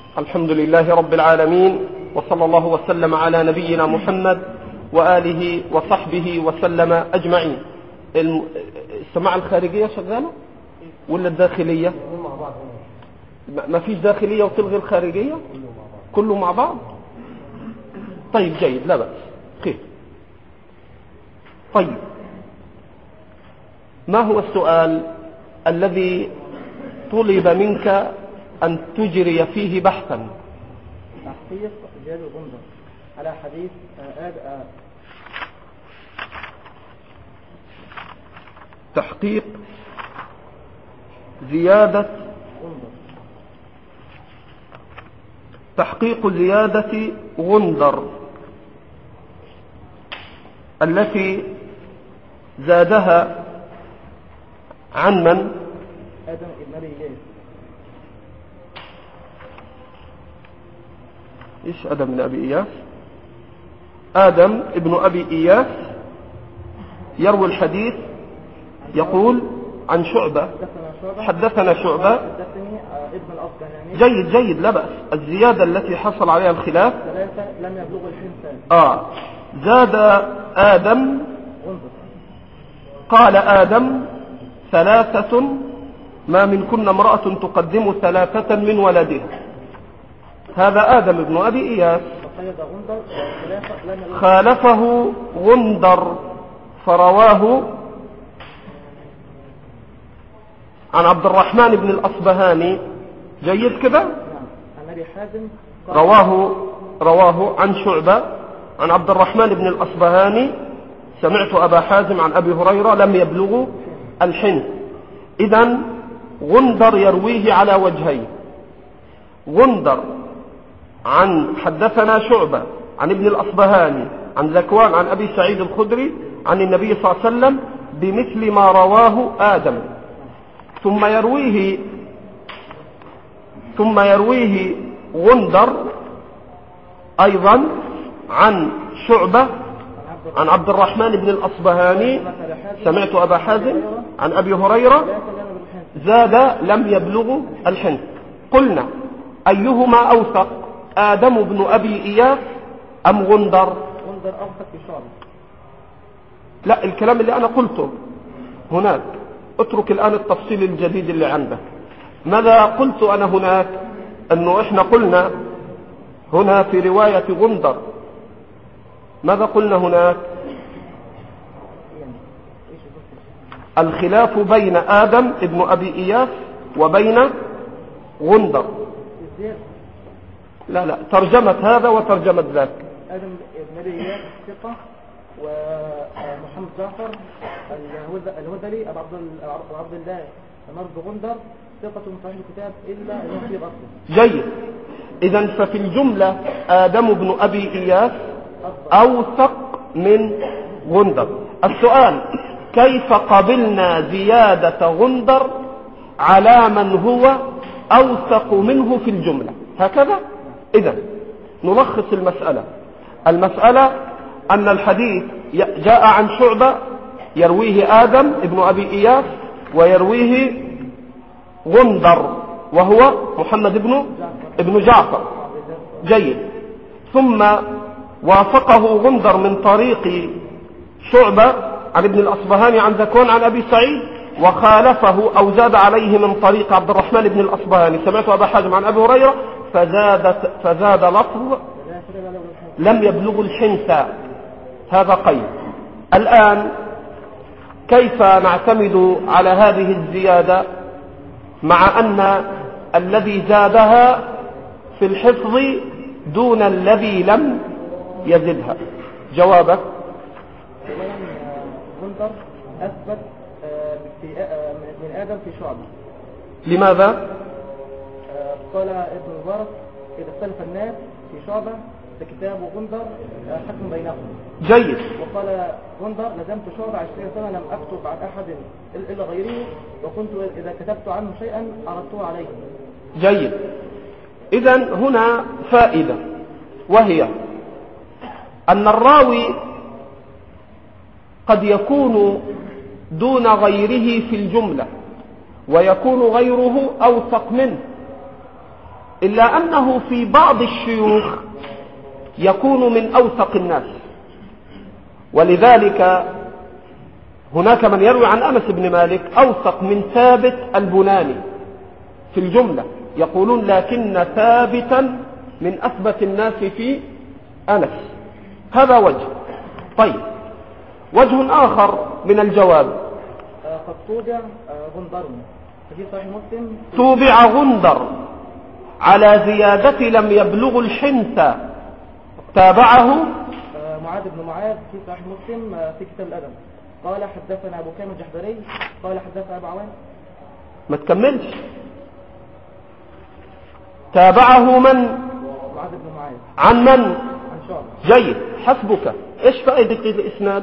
الحمد لله رب العالمين، وصلى الله وسلم على نبينا محمد وآله وصحبه وسلم أجمعين. السماعة الخارجية شغالة ولا الداخلية؟ ما فيش داخلية وتلغي الخارجية؟ كله مع بعض؟ طيب جيد، لا بأس، خير. طيب، ما هو السؤال الذي طلب منك أن تجري فيه بحثا؟ تحقيق زيادة غندر على حديث تحقيق زيادة تحقيق زيادة غندر التي زادها عن من؟ آدم ابن أبي إياس. إيش آدم بن أبي إياس؟ آدم ابن أبي إياس يروي الحديث، يقول عن شعبة، حدثنا شعبة، ابن الأصبهاني. جيد، لا بأس. الزيادة التي حصل عليها الخلاف 3 لم يبلغ الحنسان. زاد آدم، قال آدم 3 ما منكن امرأة تقدم 3 من ولدها. هذا آدم ابن أبي إياس. خالفه غندر فرواه عن عبد الرحمن بن الأصبهاني. جيد كده؟ رواه عن شعبة عن عبد الرحمن بن الأصبهاني. سمعت أبا حازم عن أبي هريرة لم يبلغوا الحنث. إذن غندر يرويه على وجهين: غندر عن حدثنا شعبة عن ابن الأصبهاني عن ذكوان عن أبي سعيد الخدري عن النبي صلى الله عليه وسلم بمثل ما رواه آدم، ثم يرويه غندر أيضا عن شعبة عن عبد الرحمن بن الأصبهاني. سمعت أبا حازم عن أبي هريرة زاد لم يبلغ الحنث. قلنا أيهما أوثق، آدم بن أبي إياس أم غندر؟ غندر أوثق بشعبة. لا، الكلام اللي أنا قلته هناك، اترك الآن التفصيل الجديد اللي عندك. ماذا قلت أنا هناك؟ أنه إحنا قلنا هنا في رواية غندر، ماذا قلنا هناك؟ الخلاف بين آدم ابن أبي إياس وبين غندر. لا، ترجمة هذا وترجمة ذاك. آدم ابن أبي إياس ثقة، ومحمد جعفر الهذلي أبو عبد الله مرض غندر ثقة صحيح الكتاب إلا أنه في غصب. جيد. إذن ففي الجملة آدم بن أبي إياس أوثق من غندر. السؤال: كيف قبلنا زيادة غندر على من هو أوثق منه في الجملة؟ هكذا. إذن نلخص المسألة أن الحديث جاء عن شعبة يرويه آدم ابن أبي إياس ويرويه غندر وهو محمد ابن جعفر. جيد. ثم وافقه غندر من طريق شعبة عن ابن الأصبهاني عن ذكوان عن أبي سعيد، وخالفه أو زاد عليه من طريق عبد الرحمن بن الأصبهاني. سمعت أبا حازم عن أبي هريرة فزاد لفظ لم يبلغ الحنث. هذا قيد. الآن كيف نعتمد على هذه الزيادة مع أن الذي زادها في الحفظ دون الذي لم يزدها؟ جوابك: غندر أثبت من آدم في شعبة. لماذا؟ قال ابن مبارك: إذا اختلف الناس في شعبة فكتاب غندر حكم بينهم. جيد. وقال غندر: لزمت شعبة 20 سنة لم أكتب عن أحد إلا غيره، وكنت إذا كتبت عنه شيئا عرضته عليه. جيد. إذن هنا فائدة، وهي أن الراوي قد يكون دون غيره في الجملة، ويكون غيره أوثق منه. إلا أنه في بعض الشيوخ يكون من أوثق الناس، ولذلك هناك من يروي عن أنس بن مالك أوثق من ثابت البناني في الجملة، يقولون لكن ثابتا من أثبت الناس في أنس. هذا وجه. طيب، وجه آخر من الجواب: قد توبع غندر في صحيح مسلم. توبع غندر على زيادة لم يبلغ الحنث، تابعه معاذ بن معاذ في صحيح مسلم في كتاب الأدب. قال حدثنا أبو كامل الجحدري قال حدثنا أبو عوان. ما تكملش. تابعه من؟ معاذ بن معاذ. عن من؟ عن شعبة. جيد، حسبك. ايش فائدة الإسناد؟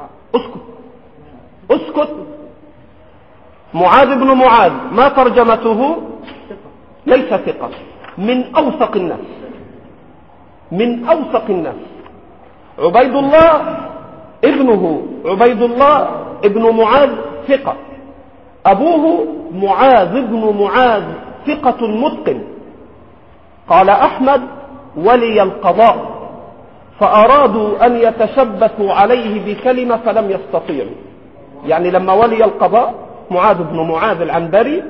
اسكت. معاذ بن معاذ ما ترجمته؟ ليس ثقة، من أوثق الناس، من أوثق الناس. عبيد الله ابنه عبيد الله ابن معاذ ثقة، أبوه معاذ بن معاذ ثقة متقن. قال أحمد: ولي القضاء، فأرادوا أن يتشبثوا عليه بكلمة فلم يستطيعوا. يعني لما ولي القضاء معاذ بن معاذ العنبري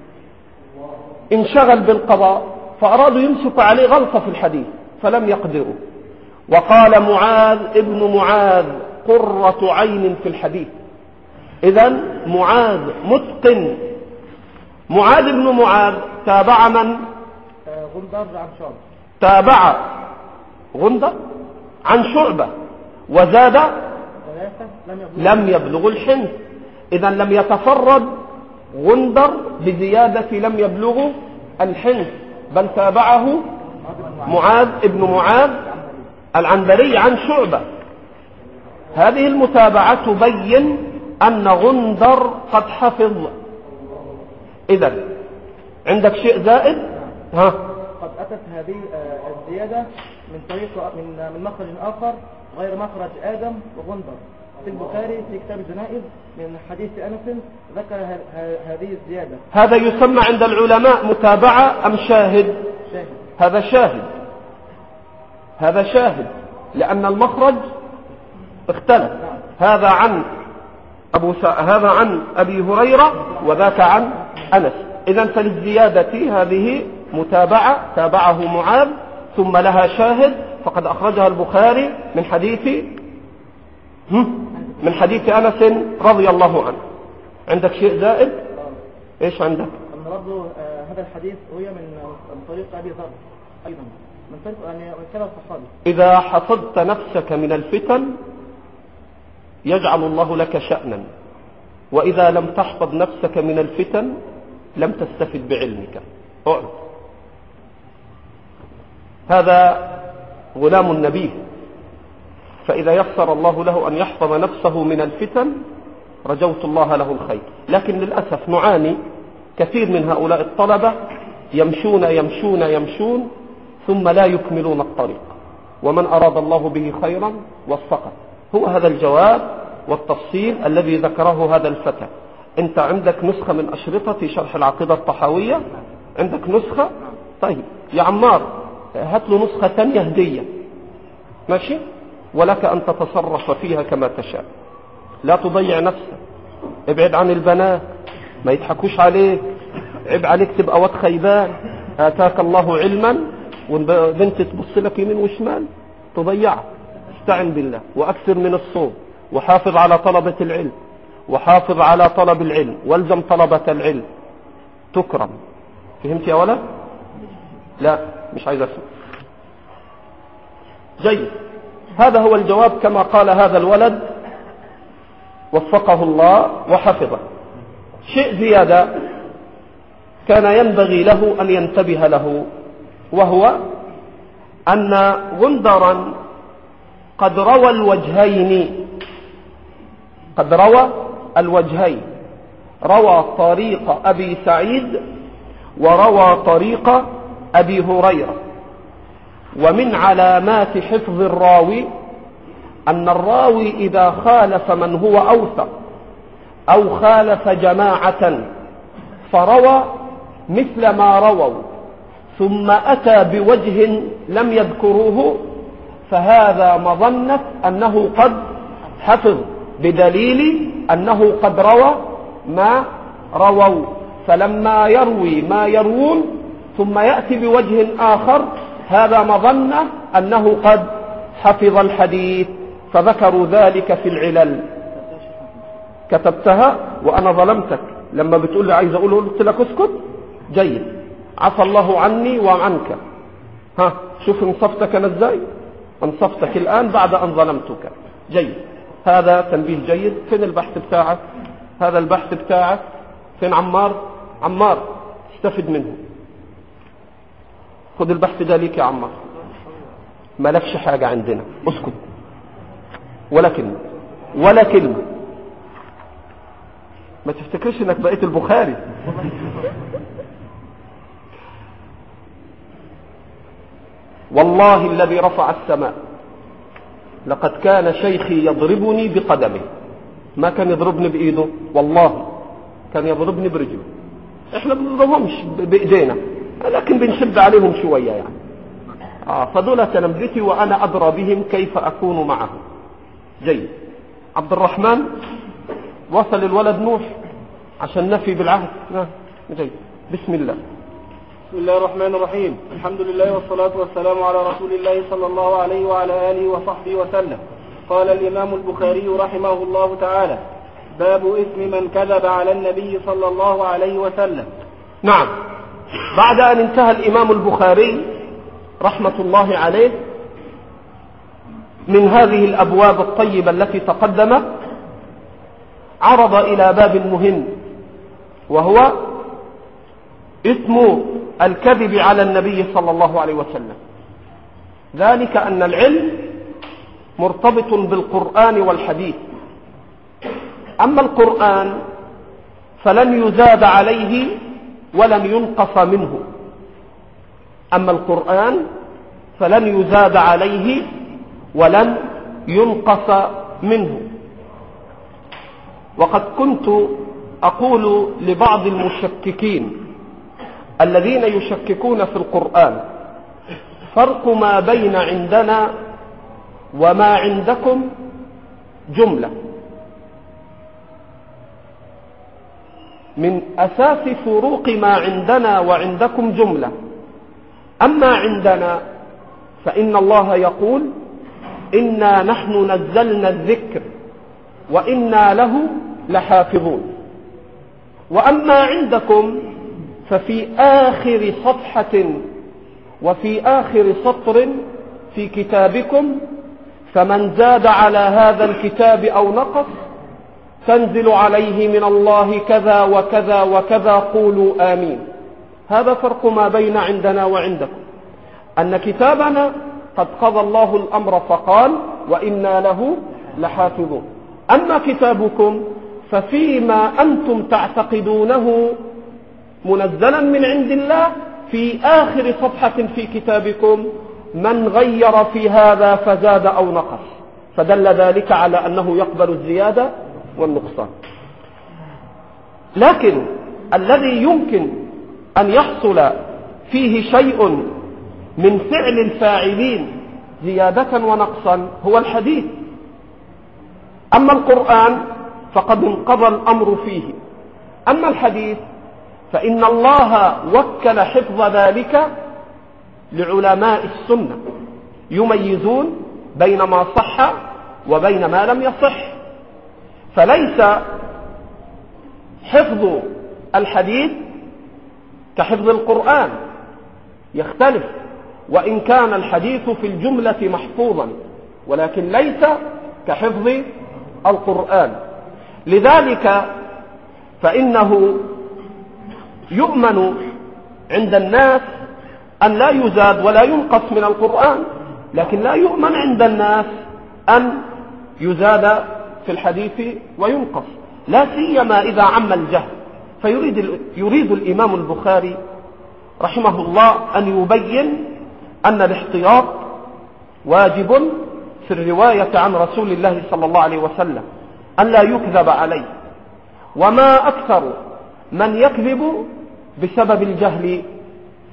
انشغل بالقضاء، فأرادوا يمسكوا عليه غلطة في الحديث فلم يقدروا. وقال معاذ ابن معاذ: قرة عين في الحديث. إذن معاذ متقن. معاذ بن معاذ تابع من؟ غندر عن شعبة. تابع غندر عن شعبة، وزاد لم يبلغ الحنث. إذن لم يتفرد غندر بزيادة لم يبلغ الحنث، بل تابعه معاذ ابن معاذ العنبري عن شعبة. هذه المتابعة تبين أن غندر قد حفظ. إذن عندك شيء زائد؟ ها؟ قد أتت هذه الزيادة من طريق من مخرج آخر غير مخرج آدم وغندر في البخاري في كتاب الجنائز من حديث أنس ذكر هذه الزيادة. هذا يسمى عند العلماء متابعة أم شاهد؟ شاهد. هذا شاهد، هذا شاهد، لأن المخرج اختلف. هذا عن هذا عن أبي هريرة وذاك عن أنس. إذن فللزيادة هذه متابعة تابعه معاذ ثم لها شاهد، فقد أخرجها البخاري من حديث أنس رضي الله عنه. عندك شيء زائد؟ إيش عندك؟ أن برضه هذا الحديث روي من طريق أبي ذر أيضا، من طريق من كذا الصحابي. إذا حفظت نفسك من الفتن يجعل الله لك شأنا، وإذا لم تحفظ نفسك من الفتن لم تستفد بعلمك. اقعد. هذا غلام النبي، فإذا يسر الله له أن يحفظ نفسه من الفتن رجوت الله له الخير. لكن للأسف نعاني كثير من هؤلاء الطلبة يمشون يمشون يمشون ثم لا يكملون الطريق، ومن أراد الله به خيرا وفقه. هو هذا الجواب والتفصيل الذي ذكره هذا الفتى. أنت عندك نسخة من أشرطة شرح العقيدة الطحاوية؟ عندك نسخة؟ طيب يا عمار هات له نسخة ثانية هدية، ماشي؟ ولك أن تتصرف فيها كما تشاء، لا تضيع نفسك، ابعد عن البنات ما يضحكوش عليك، عيب عليك تبقى واد خيبان. آتاك الله علما وبنت تبص لك يمين وشمال تضيعها. استعن بالله وأكثر من الصوم، وحافظ على طلبة العلم، وحافظ على طلب العلم، والزم طلبة العلم تكرم. فهمت يا ولد؟ لا مش عايز أسمع. جيد، هذا هو الجواب كما قال هذا الولد وفقه الله وحفظه. شيء زيادة كان ينبغي له أن ينتبه له، وهو أن غندرا قد روى الوجهين، قد روى الوجهين، روى طريق أبي سعيد وروى طريق أبي هريرة. ومن علامات حفظ الراوي أن الراوي إذا خالف من هو أوثق أو خالف جماعة فروى مثل ما رووا ثم أتى بوجه لم يذكروه فهذا مظنة أنه قد حفظ، بدليل أنه قد روى ما رووا. فلما يروي ما يروون ثم يأتي بوجه آخر هذا مظنة أنه قد حفظ الحديث، فذكروا ذلك في العلل. كتبتها وأنا ظلمتك لما بتقول لي عايز أقوله، قلت لك اسكت. جيد، عفى الله عني وعنك. ها شوف انصفتك أنا ازاي، انصفتك الآن بعد أن ظلمتك. جيد، هذا تنبيه جيد. فين البحث بتاعك؟ هذا البحث بتاعك فين؟ عمار استفد منه، خد البحث ده ليك يا عمار، مالكش حاجة عندنا، اسكت ولا كلمة. ما تفتكرش انك بقيت البخاري. والله الذي رفع السماء لقد كان شيخي يضربني بقدمه، ما كان يضربني بإيده، والله كان يضربني برجله. احنا بنضربهمش بإيدينا لكن بنشد عليهم شوية يعني. فدول تلامذتي وأنا أدرى بهم كيف أكون معهم. جيد، عبد الرحمن وصل الولد نوح عشان نفي بالعهد. جيد، بسم الله. بسم الله الرحمن الرحيم. الحمد لله والصلاة والسلام على رسول الله صلى الله عليه وعلى آله وصحبه وسلم. قال الإمام البخاري رحمه الله تعالى: باب إثم من كذب على النبي صلى الله عليه وسلم. نعم، بعد أن انتهى الإمام البخاري رحمة الله عليه من هذه الأبواب الطيبة التي تقدمت، عرض إلى باب مهم، وهو إثم الكذب على النبي صلى الله عليه وسلم. ذلك أن العلم مرتبط بالقرآن والحديث. أما القرآن فلن يزاد عليه ولن ينقص منه. أما القرآن فلن يزاد عليه ولن ينقص منه. وقد كنت أقول لبعض المشككين الذين يشككون في القرآن: فرق ما بين عندنا وما عندكم جملة. من أساس فروق ما عندنا وعندكم جملة. أما عندنا فإن الله يقول: إنا نحن نزلنا الذكر وإنا له لحافظون. وأما عندكم ففي آخر صفحة وفي آخر سطر في كتابكم: فمن زاد على هذا الكتاب أو نقص تنزل عليه من الله كذا وكذا وكذا، قولوا آمين. هذا فرق ما بين عندنا وعندكم، أن كتابنا قد قضى الله الأمر فقال: وإنا له لحافظون. أما كتابكم ففيما أنتم تعتقدونه منزلا من عند الله في آخر صفحة في كتابكم من غير في هذا فزاد أو نقص، فدل ذلك على أنه يقبل الزيادة والنقصان. لكن الذي يمكن أن يحصل فيه شيء من فعل الفاعلين زيادة ونقصا هو الحديث. أما القرآن فقد انقضى الأمر فيه. أما الحديث فإن الله وكل حفظ ذلك لعلماء السنة يميزون بين ما صح وبين ما لم يصح. فليس حفظ الحديث كحفظ القرآن، يختلف، وإن كان الحديث في الجملة محفوظا، ولكن ليس كحفظ القرآن. لذلك فإنه يؤمن عند الناس أن لا يزاد ولا ينقص من القرآن، لكن لا يؤمن عند الناس أن يزاد في الحديث وينقص، لا سيما إذا عم الجهل. فيريد الإمام البخاري رحمه الله أن يبين أن الاحتياط واجب في الرواية عن رسول الله صلى الله عليه وسلم، أن لا يكذب عليه. وما أكثر من يكذب بسبب الجهل،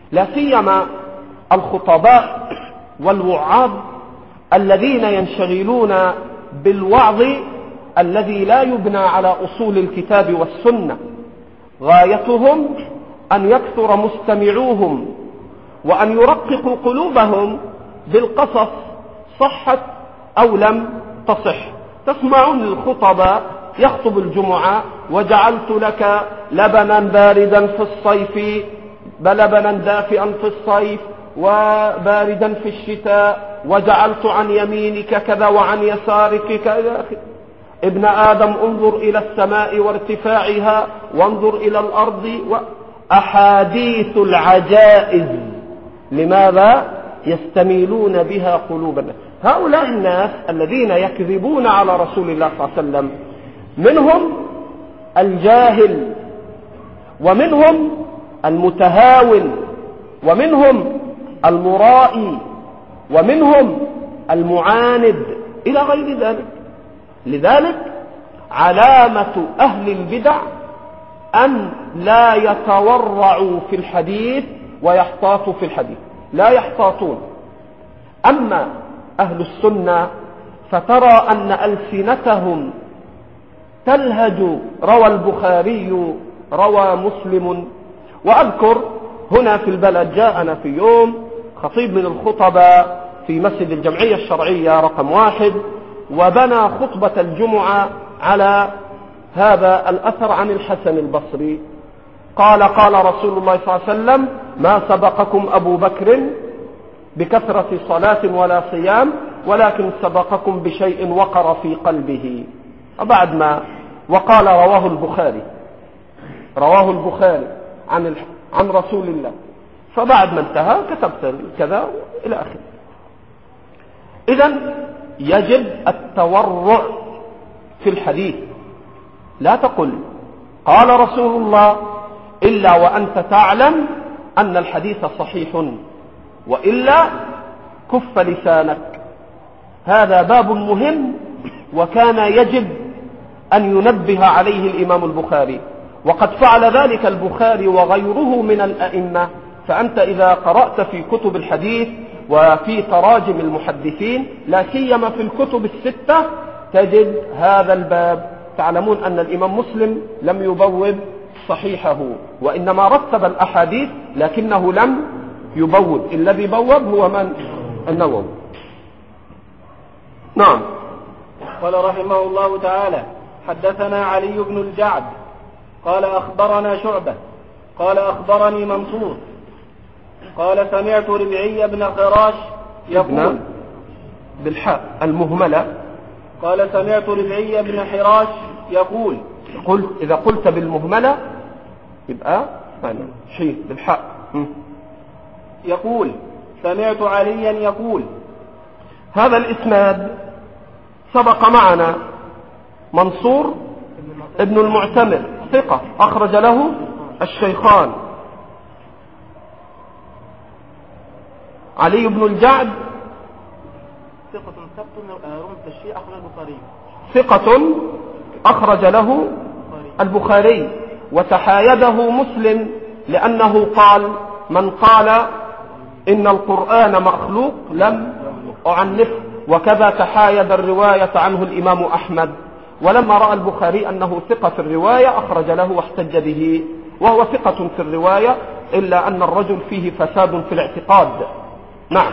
لا سيما الخطباء والوعاظ الذين ينشغلون بالوعظ الذي لا يبنى على أصول الكتاب والسنة، غايتهم أن يكثر مستمعوهم وأن يرققوا قلوبهم بالقصص صحت أو لم تصح. تسمعون الخطباء يخطب الجمعة: وجعلت لك لبنا باردا في الصيف، لبنا دافئا في الصيف وباردا في الشتاء، وجعلت عن يمينك كذا وعن يسارك كذا. ابن آدم انظر إلى السماء وارتفاعها وانظر إلى الأرض، أحاديث العجائز. لماذا؟ يستميلون بها قلوبنا. هؤلاء الناس الذين يكذبون على رسول الله صلى الله عليه وسلم منهم الجاهل، ومنهم المتهاون، ومنهم المرائي، ومنهم المعاند إلى غير ذلك. لذلك علامة أهل البدع أن لا يتورعوا في الحديث ويحتاطوا في الحديث، لا يحتاطون. أما أهل السنة فترى أن ألسنتهم تلهج: روى البخاري، روى مسلم. وأذكر هنا في البلد جاءنا في يوم خطيب من الخطباء في مسجد الجمعية الشرعية رقم 1، وبنى خطبة الجمعة على هذا الأثر عن الحسن البصري. قال: قال رسول الله صلى الله عليه وسلم: ما سبقكم أبو بكر بكثرة صلاة ولا صيام، ولكن سبقكم بشيء وقر في قلبه. وبعد ما وقال رواه البخاري عن رسول الله، فبعد ما انتهى كتبت كذا إلى آخره. إذن يجب التورع في الحديث. لا تقل قال رسول الله إلا وأنت تعلم أن الحديث صحيح، وإلا كف لسانك. هذا باب مهم، وكان يجب أن ينبه عليه الإمام البخاري، وقد فعل ذلك البخاري وغيره من الأئمة. فأنت إذا قرأت في كتب الحديث وفي تراجم المحدثين، لا سيما في الكتب الستة، تجد هذا الباب. تعلمون أن الإمام مسلم لم يبوب صحيحه، وإنما رتب الأحاديث لكنه لم يبوب. الذي بوب هو من؟ النووي. نعم. قال رحمه الله تعالى: حدثنا علي بن الجعد قال أخبرنا شعبة قال أخبرني منصور قال سمعت ربعي بن خراش يقول بالحاء المهملة. قال سمعت ربعي بن حراش يقول. إذا قلت بالمهملة يبقى شيء بالحاء. يقول سمعت عليا يقول. هذا الإسناد سبق معنا منصور ابن المعتمر ثقة أخرج له الشيخان. علي بن الجعد ثقة أخرج له البخاري، وتحايده مسلم لأنه قال: من قال إن القرآن مخلوق لم أعنفه. وكذا تحايد الرواية عنه الإمام أحمد، ولما رأى البخاري أنه ثقة في الرواية أخرج له واحتج به، وهو ثقة في الرواية، إلا أن الرجل فيه فساد في الاعتقاد. نعم.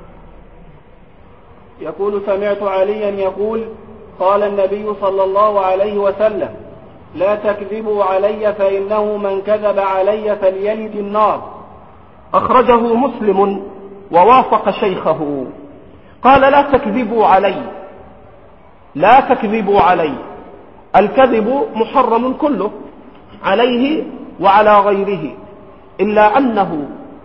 يقول سمعت عليا يقول: قال النبي صلى الله عليه وسلم: لا تكذبوا علي فإنه من كذب علي فليلج النار. أخرجه مسلم ووافق شيخه. قال: لا تكذبوا علي، لا تكذبوا علي. الكذب محرم كله عليه وعلى غيره، إلا أنه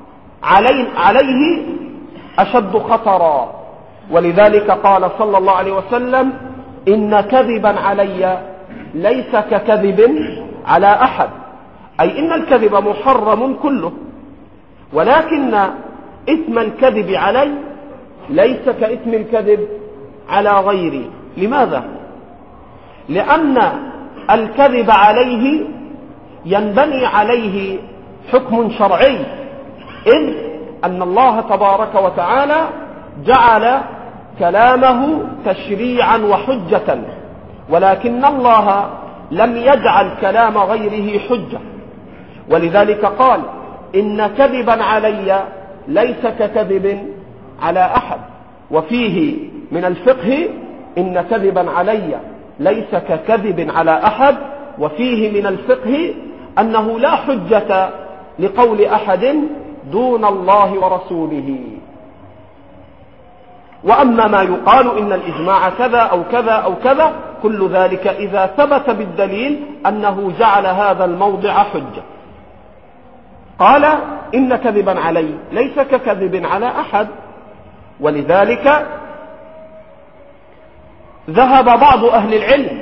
عليه أشد خطرا. ولذلك قال صلى الله عليه وسلم: إن كذبا علي ليس ككذب على أحد. أي إن الكذب محرم كله، ولكن إثم الكذب علي ليس كإثم الكذب على غيري. لماذا؟ لأن الكذب عليه ينبني عليه حكم شرعي، إذ أن الله تبارك وتعالى جعل كلامه تشريعا وحجة، ولكن الله لم يجعل كلام غيره حجة، ولذلك قال إن كذبا علي ليس ككذب على أحد. وفيه من الفقه إن كذبا علي ليس ككذب على أحد، وفيه من الفقه أنه لا حجة لقول أحد دون الله ورسوله. وأما ما يقال إن الإجماع كذا أو كذا أو كذا، كل ذلك إذا ثبت بالدليل أنه جعل هذا الموضع حجة. قال إن كذبا علي ليس ككذب على أحد، ولذلك ذهب بعض أهل العلم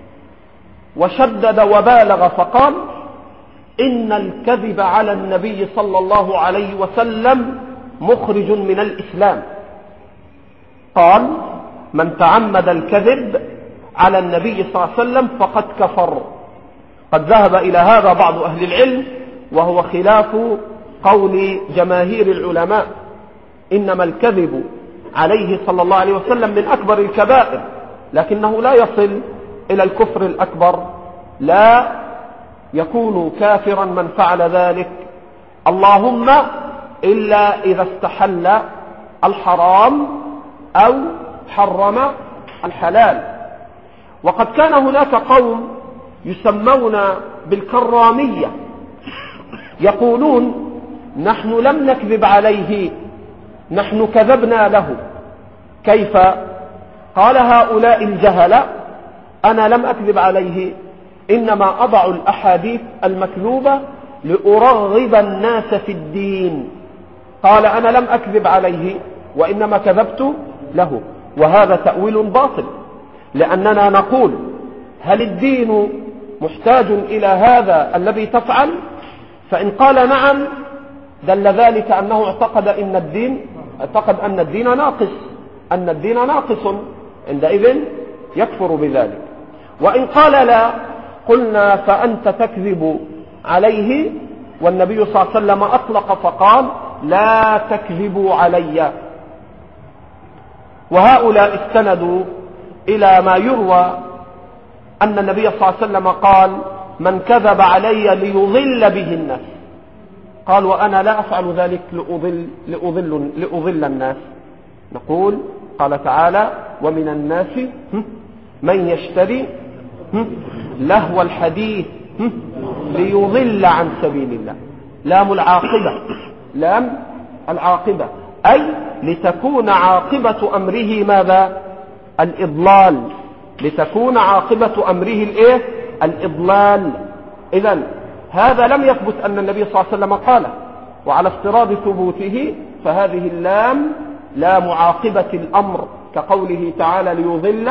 وشدد وبالغ فقال إن الكذب على النبي صلى الله عليه وسلم مخرج من الإسلام. قال من تعمد الكذب على النبي صلى الله عليه وسلم فقد كفر. قد ذهب إلى هذا بعض أهل العلم، وهو خلاف قول جماهير العلماء. إنما الكذب عليه صلى الله عليه وسلم من أكبر الكبائر، لكنه لا يصل إلى الكفر الأكبر، لا يكون كافرا من فعل ذلك، اللهم إلا إذا استحل الحرام أو حرم الحلال. وقد كان هناك قوم يسمون بالكرامية يقولون نحن لم نكذب عليه، نحن كذبنا له. كيف؟ قال هؤلاء الجهلة أنا لم أكذب عليه، إنما أضع الأحاديث المكذوبة لأرغب الناس في الدين. قال أنا لم أكذب عليه وإنما كذبت له. وهذا تأويل باطل، لأننا نقول هل الدين محتاج إلى هذا الذي تفعل؟ فإن قال نعم دل ذلك أنه اعتقد أن الدين ناقص، أن الدين ناقص، عندئذ يكفر بذلك. وإن قال لا قلنا فأنت تكذب عليه، والنبي صلى الله عليه وسلم أطلق فقال لا تكذبوا علي. وهؤلاء استندوا إلى ما يروى أن النبي صلى الله عليه وسلم قال من كذب علي ليضل به الناس. قال وأنا لا أفعل ذلك لأضل الناس. نقول قال تعالى ومن الناس من يشتري لهو الحديث ليضل عن سبيل الله. لام العاقبة أي لتكون عاقبة أمره ماذا؟ الإضلال. لتكون عاقبة أمره الإضلال. إذن هذا لم يثبت أن النبي صلى الله عليه وسلم قاله، وعلى افتراض ثبوته فهذه اللام لام عاقبة الأمر، كقوله تعالى ليضل.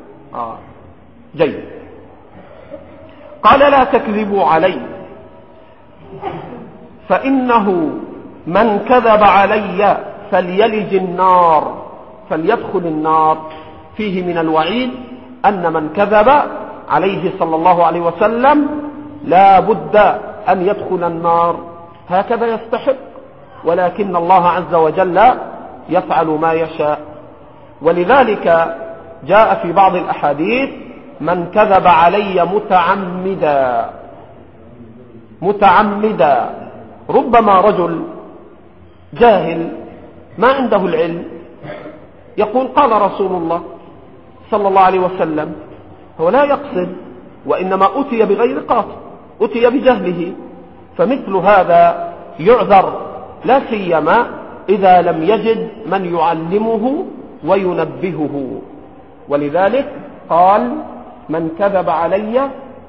جيد. قال لا تكذبوا علي فإنه من كذب علي فليلج النار، فليدخل النار. فيه من الوعيد أن من كذب عليه صلى الله عليه وسلم لا بد أن يدخل النار، هكذا يستحق، ولكن الله عز وجل يفعل ما يشاء. ولذلك جاء في بعض الأحاديث من كذب علي متعمدا. ربما رجل جاهل ما عنده العلم يقول قال رسول الله صلى الله عليه وسلم، هو لا يقصد، وإنما أتي بغير قاصد، أتي بجهله، فمثل هذا يعذر، لا سيما إذا لم يجد من يعلمه وينبهه. ولذلك قال من كذب علي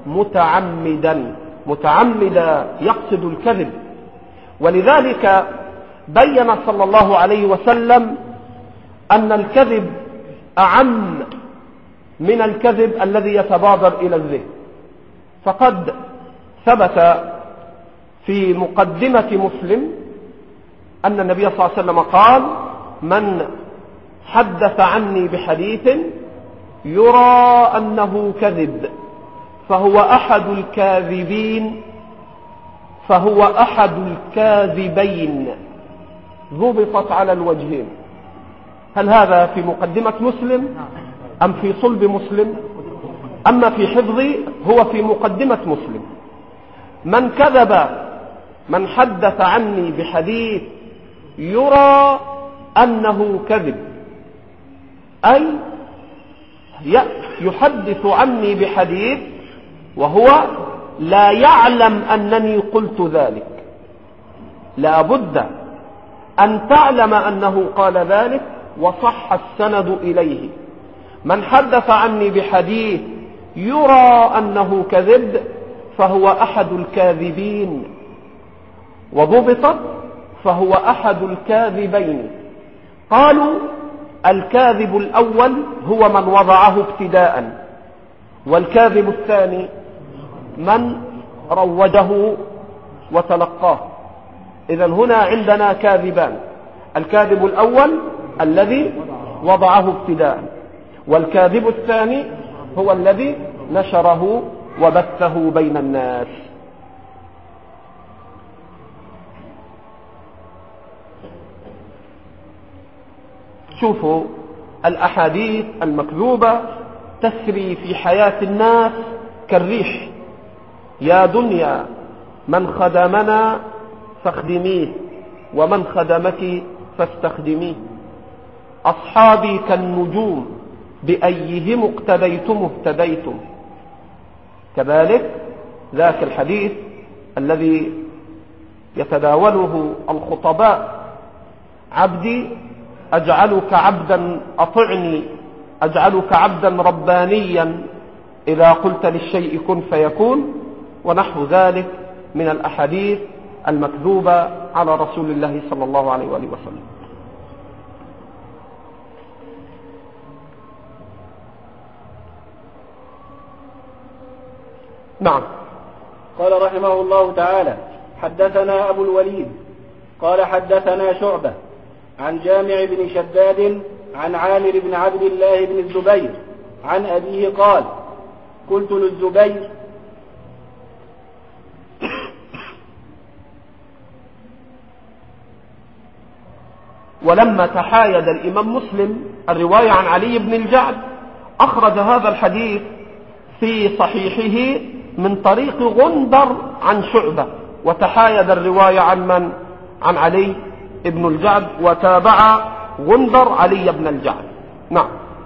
متعمدا يقصد الكذب. ولذلك بين صلى الله عليه وسلم أن الكذب أعم من الكذب الذي يتبادر إلى الذهن. فقد ثبت في مقدمة مسلم أن النبي صلى الله عليه وسلم قال من حدث عني بحديث يرى أنه كذب فهو أحد الكاذبين فهو أحد الكاذبين، ضبطت على الوجهين. هل هذا في مقدمة مسلم أم في صلب مسلم؟ أما في حفظي هو في مقدمة مسلم. من كذب، من حدث عني بحديث يرى أنه كذب، أي يحدث عني بحديث وهو لا يعلم أنني قلت ذلك. لا بد أن تعلم أنه قال ذلك وصح السند إليه. من حدث عني بحديث يرى أنه كذب فهو أحد الكاذبين، وضبطت فهو أحد الكاذبين. قالوا الكاذب الأول هو من وضعه ابتداء، والكاذب الثاني من روجه وتلقاه. إذن هنا عندنا كاذبان: الكاذب الأول الذي وضعه ابتداء، والكاذب الثاني هو الذي نشره وبثه بين الناس. شوفوا الأحاديث المكذوبة تسري في حياة الناس كالريح. يا دنيا من خدمنا فاخدميه، ومن خدمك فاستخدميه. أصحابي كالنجوم بأيهم اقتديتم اهتديتم. كذلك ذاك الحديث الذي يتداوله الخطباء: عبدي أجعلك عبدا أطعني، أجعلك عبدا ربانيا، إذا قلت للشيء كن فيكون، ونحو ذلك من الأحاديث المكذوبة على رسول الله صلى الله عليه وآله وسلم. نعم. قال رحمه الله تعالى: حدثنا أبو الوليد قال حدثنا شعبة عن جامع بن شداد عن عامر بن عبد الله بن الزبير عن أبيه قال: قلت للزبير: ولما تحايد الإمام مسلم الرواية عن علي بن الجعد أخرج هذا الحديث في صحيحه من طريق غندر عن شعبة، وتحايد الرواية عن من؟ عن علي بن الجعد، وتابع غندر علي بن الجعد. نعم.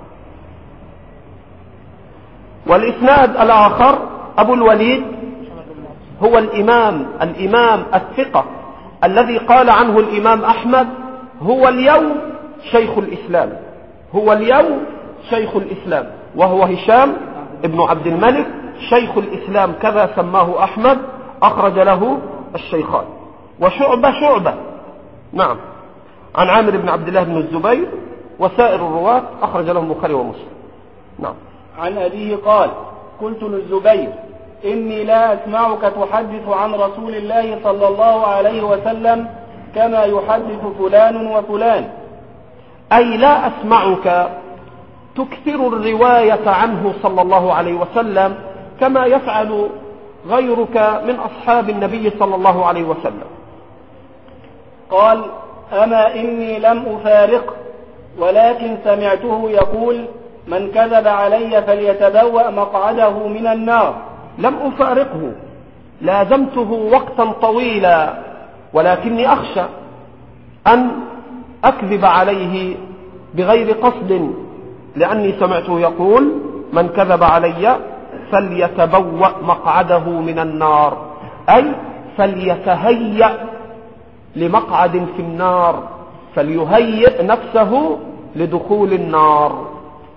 والإسناد الآخر أبو الوليد هو الإمام الثقة الذي قال عنه الإمام أحمد: هو اليوم شيخ الإسلام، هو اليوم شيخ الإسلام، وهو هشام ابن عبد الملك شيخ الإسلام، كذا سماه أحمد، أخرج له الشيخان. وشعبة نعم عن عامر بن عبد الله بن الزبير، وسائر الرواة أخرج لهم البخاري ومسلم. نعم. عن أبيه قال: قلت للزبير: إني لا أسمعك تحدث عن رسول الله صلى الله عليه وسلم كما يحدث فلان وفلان. أي لا أسمعك تكثر الرواية عنه صلى الله عليه وسلم كما يفعل غيرك من أصحاب النبي صلى الله عليه وسلم. قال: أما إني لم أفارقه، ولكن سمعته يقول: من كذب علي فليتبوأ مقعده من النار. لم أفارقه، لازمته وقتا طويلا، ولكني أخشى أن أكذب عليه بغير قصد، لأني سمعته يقول: من كذب علي فليتبوأ مقعده من النار، أي فليتهيأ لمقعد في النار، فليهيئ نفسه لدخول النار.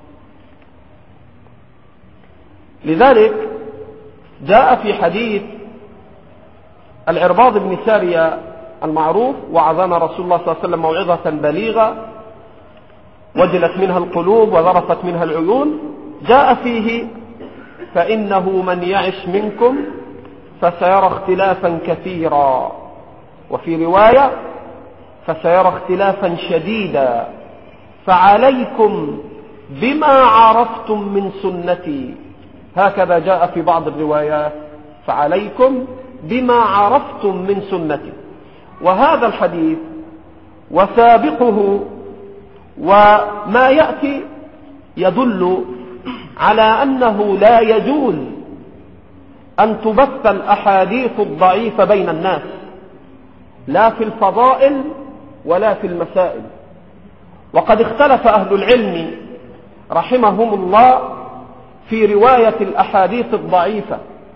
لذلك جاء في حديث العرباض بن سارية المعروف: وعظنا رسول الله صلى الله عليه وسلم موعظة بليغة وجلت منها القلوب وذرفت منها العيون، جاء فيه: فإنه من يعش منكم فسيرى اختلافا كثيرا، وفي رواية: فسيرى اختلافا شديدا، فعليكم بما عرفتم من سنتي. هكذا جاء في بعض الروايات: فعليكم بما عرفتم من سنتي. وهذا الحديث وسابقه وما يأتي يدل على أنه لا يجوز أن تبث الأحاديث الضعيفة بين الناس، لا في الفضائل ولا في المسائل. وقد اختلف أهل العلم رحمهم الله في رواية الأحاديث الضعيفة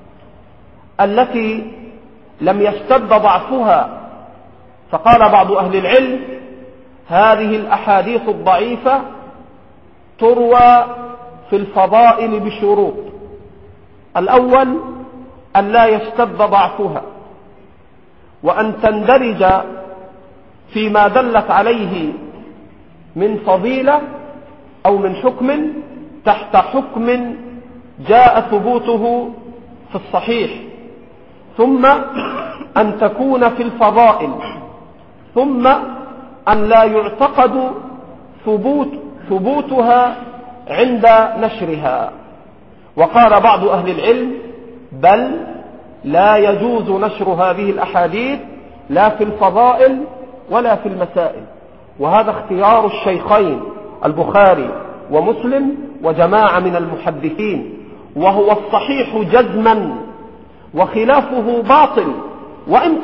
التي لم يشتد ضعفها، فقال بعض أهل العلم هذه الأحاديث الضعيفة تروى في الفضائل بشروط: الأول أن لا يشتد ضعفها، وأن تندرج فيما دلت عليه من فضيلة أو من حكم تحت حكم جاء ثبوته في الصحيح، ثم أن تكون في الفضائل، ثم أن لا يعتقد ثبوتها عند نشرها. وقال بعض أهل العلم بل لا يجوز نشر هذه الأحاديث لا في الفضائل ولا في المسائل. وهذا اختيار الشيخين البخاري ومسلم وجماعة من المحدثين، وهو الصحيح جزما، وخلافه باطل وإن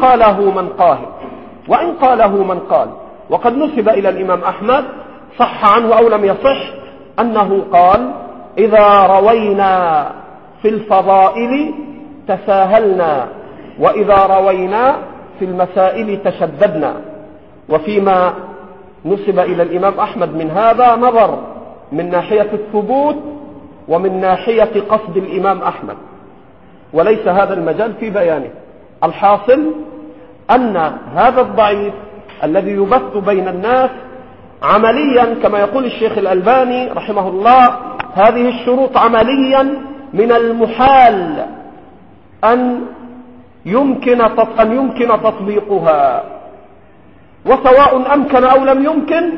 قاله من قال. وقد نسب إلى الإمام أحمد صح عنه أو لم يصح أنه قال: إذا روينا في الفضائل تساهلنا، وإذا روينا في المسائل تشددنا. وفيما نسب إلى الإمام أحمد من هذا نظر من ناحية الثبوت ومن ناحية قصد الإمام أحمد، وليس هذا المجال في بيانه. الحاصل أن هذا الضعيف الذي يبث بين الناس عمليا كما يقول الشيخ الألباني رحمه الله، هذه الشروط عمليا من المحال أن يمكن تطبيقها، وسواء أمكن أو لم يمكن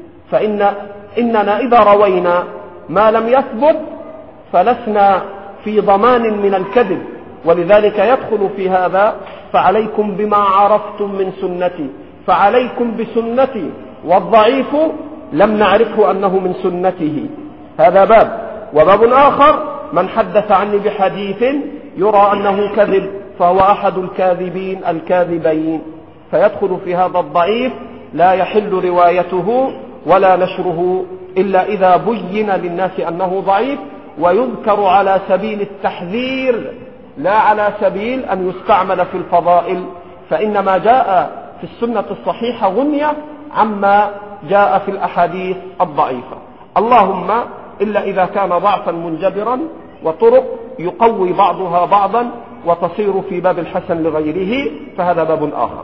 فإننا إذا روينا ما لم يثبت فلسنا في ضمان من الكذب. ولذلك يدخل في هذا: فعليكم بما عرفتم من سنتي، فعليكم بسنتي، والضعيف لم نعرفه أنه من سنته. هذا باب. وباب آخر: من حدث عني بحديث يرى أنه كذب فهو أحد الكاذبين الكاذبين، فيدخل في هذا الضعيف لا يحل روايته ولا نشره إلا إذا بين للناس أنه ضعيف، ويذكر على سبيل التحذير لا على سبيل أن يستعمل في الفضائل، فإنما جاء في السنة الصحيحة غنية عما جاء في الأحاديث الضعيفة، اللهم إلا إذا كان ضعفا منجبرا وطرق يقوي بعضها بعضا وتصير في باب الحسن لغيره، فهذا باب آخر.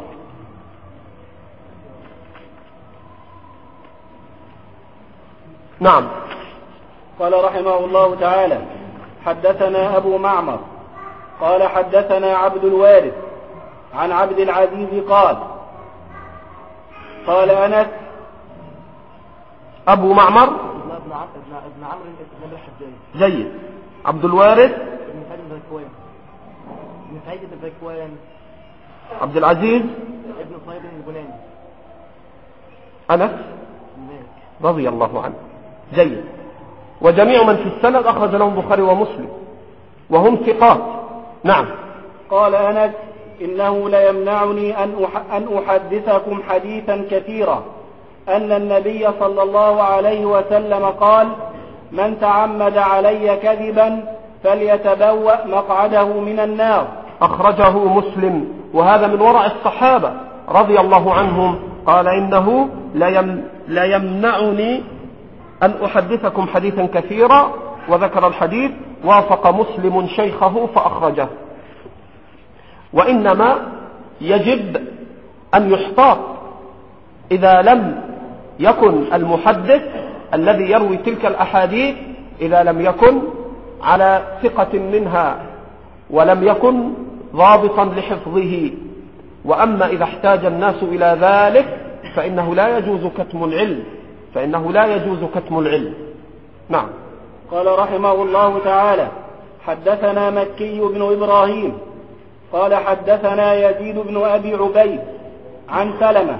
نعم. قال رحمه الله تعالى: حدثنا أبو معمر قال حدثنا عبد الوارث عن عبد العزيز قال أنس. أبو معمر ابن عمرو بن الحجاج. جيد. عبد الوارث بن سعيد بن ذكوان. عبد العزيز ابن صهيب البناني. أنس رضي الله عنه. جيد. وجميع من في السند أخرج لهم البخاري ومسلم وهم ثقات. نعم. قال أنس: إنه ليمنعني أن أحدثكم حديثا كثيرا أن النبي صلى الله عليه وسلم قال: من تعمد علي كذبا فليتبوأ مقعده من النار. أخرجه مسلم، وهذا من ورع الصحابة رضي الله عنهم. قال: إنه ليمنعني أن أحدثكم حديثا كثيرا، وذكر الحديث، وافق مسلم شيخه فأخرجه. وإنما يجب أن يحتاط إذا لم يكن المحدث الذي يروي تلك الأحاديث إذا لم يكن على ثقة منها ولم يكن ضابطا لحفظه. وأما إذا احتاج الناس إلى ذلك فإنه لا يجوز كتم العلم. نعم. قال رحمه الله تعالى: حدثنا مكي بن إبراهيم قال حدثنا يزيد بن أبي عبيد عن سلمة.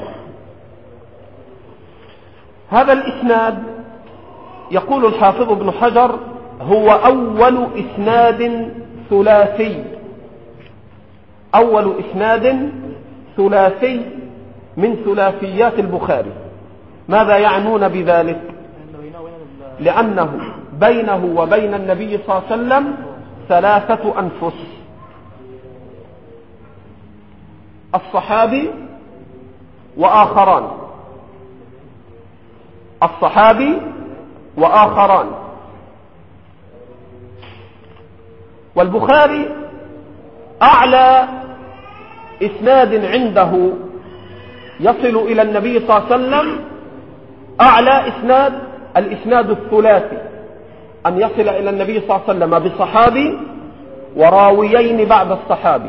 هذا الإسناد يقول الحافظ ابن حجر هو أول إسناد ثلاثي، أول إسناد ثلاثي من ثلاثيات البخاري. ماذا يعنون بذلك؟ لأنه بينه وبين النبي صلى الله عليه وسلم 3 أنفس: الصحابي وآخران، الصحابي وآخران. والبخاري أعلى إسناد عنده يصل إلى النبي صلى الله عليه وسلم، أعلى إسناد الإسناد الثلاثي، أن يصل إلى النبي صلى الله عليه وسلم بصحابي وراويين بعد الصحابي.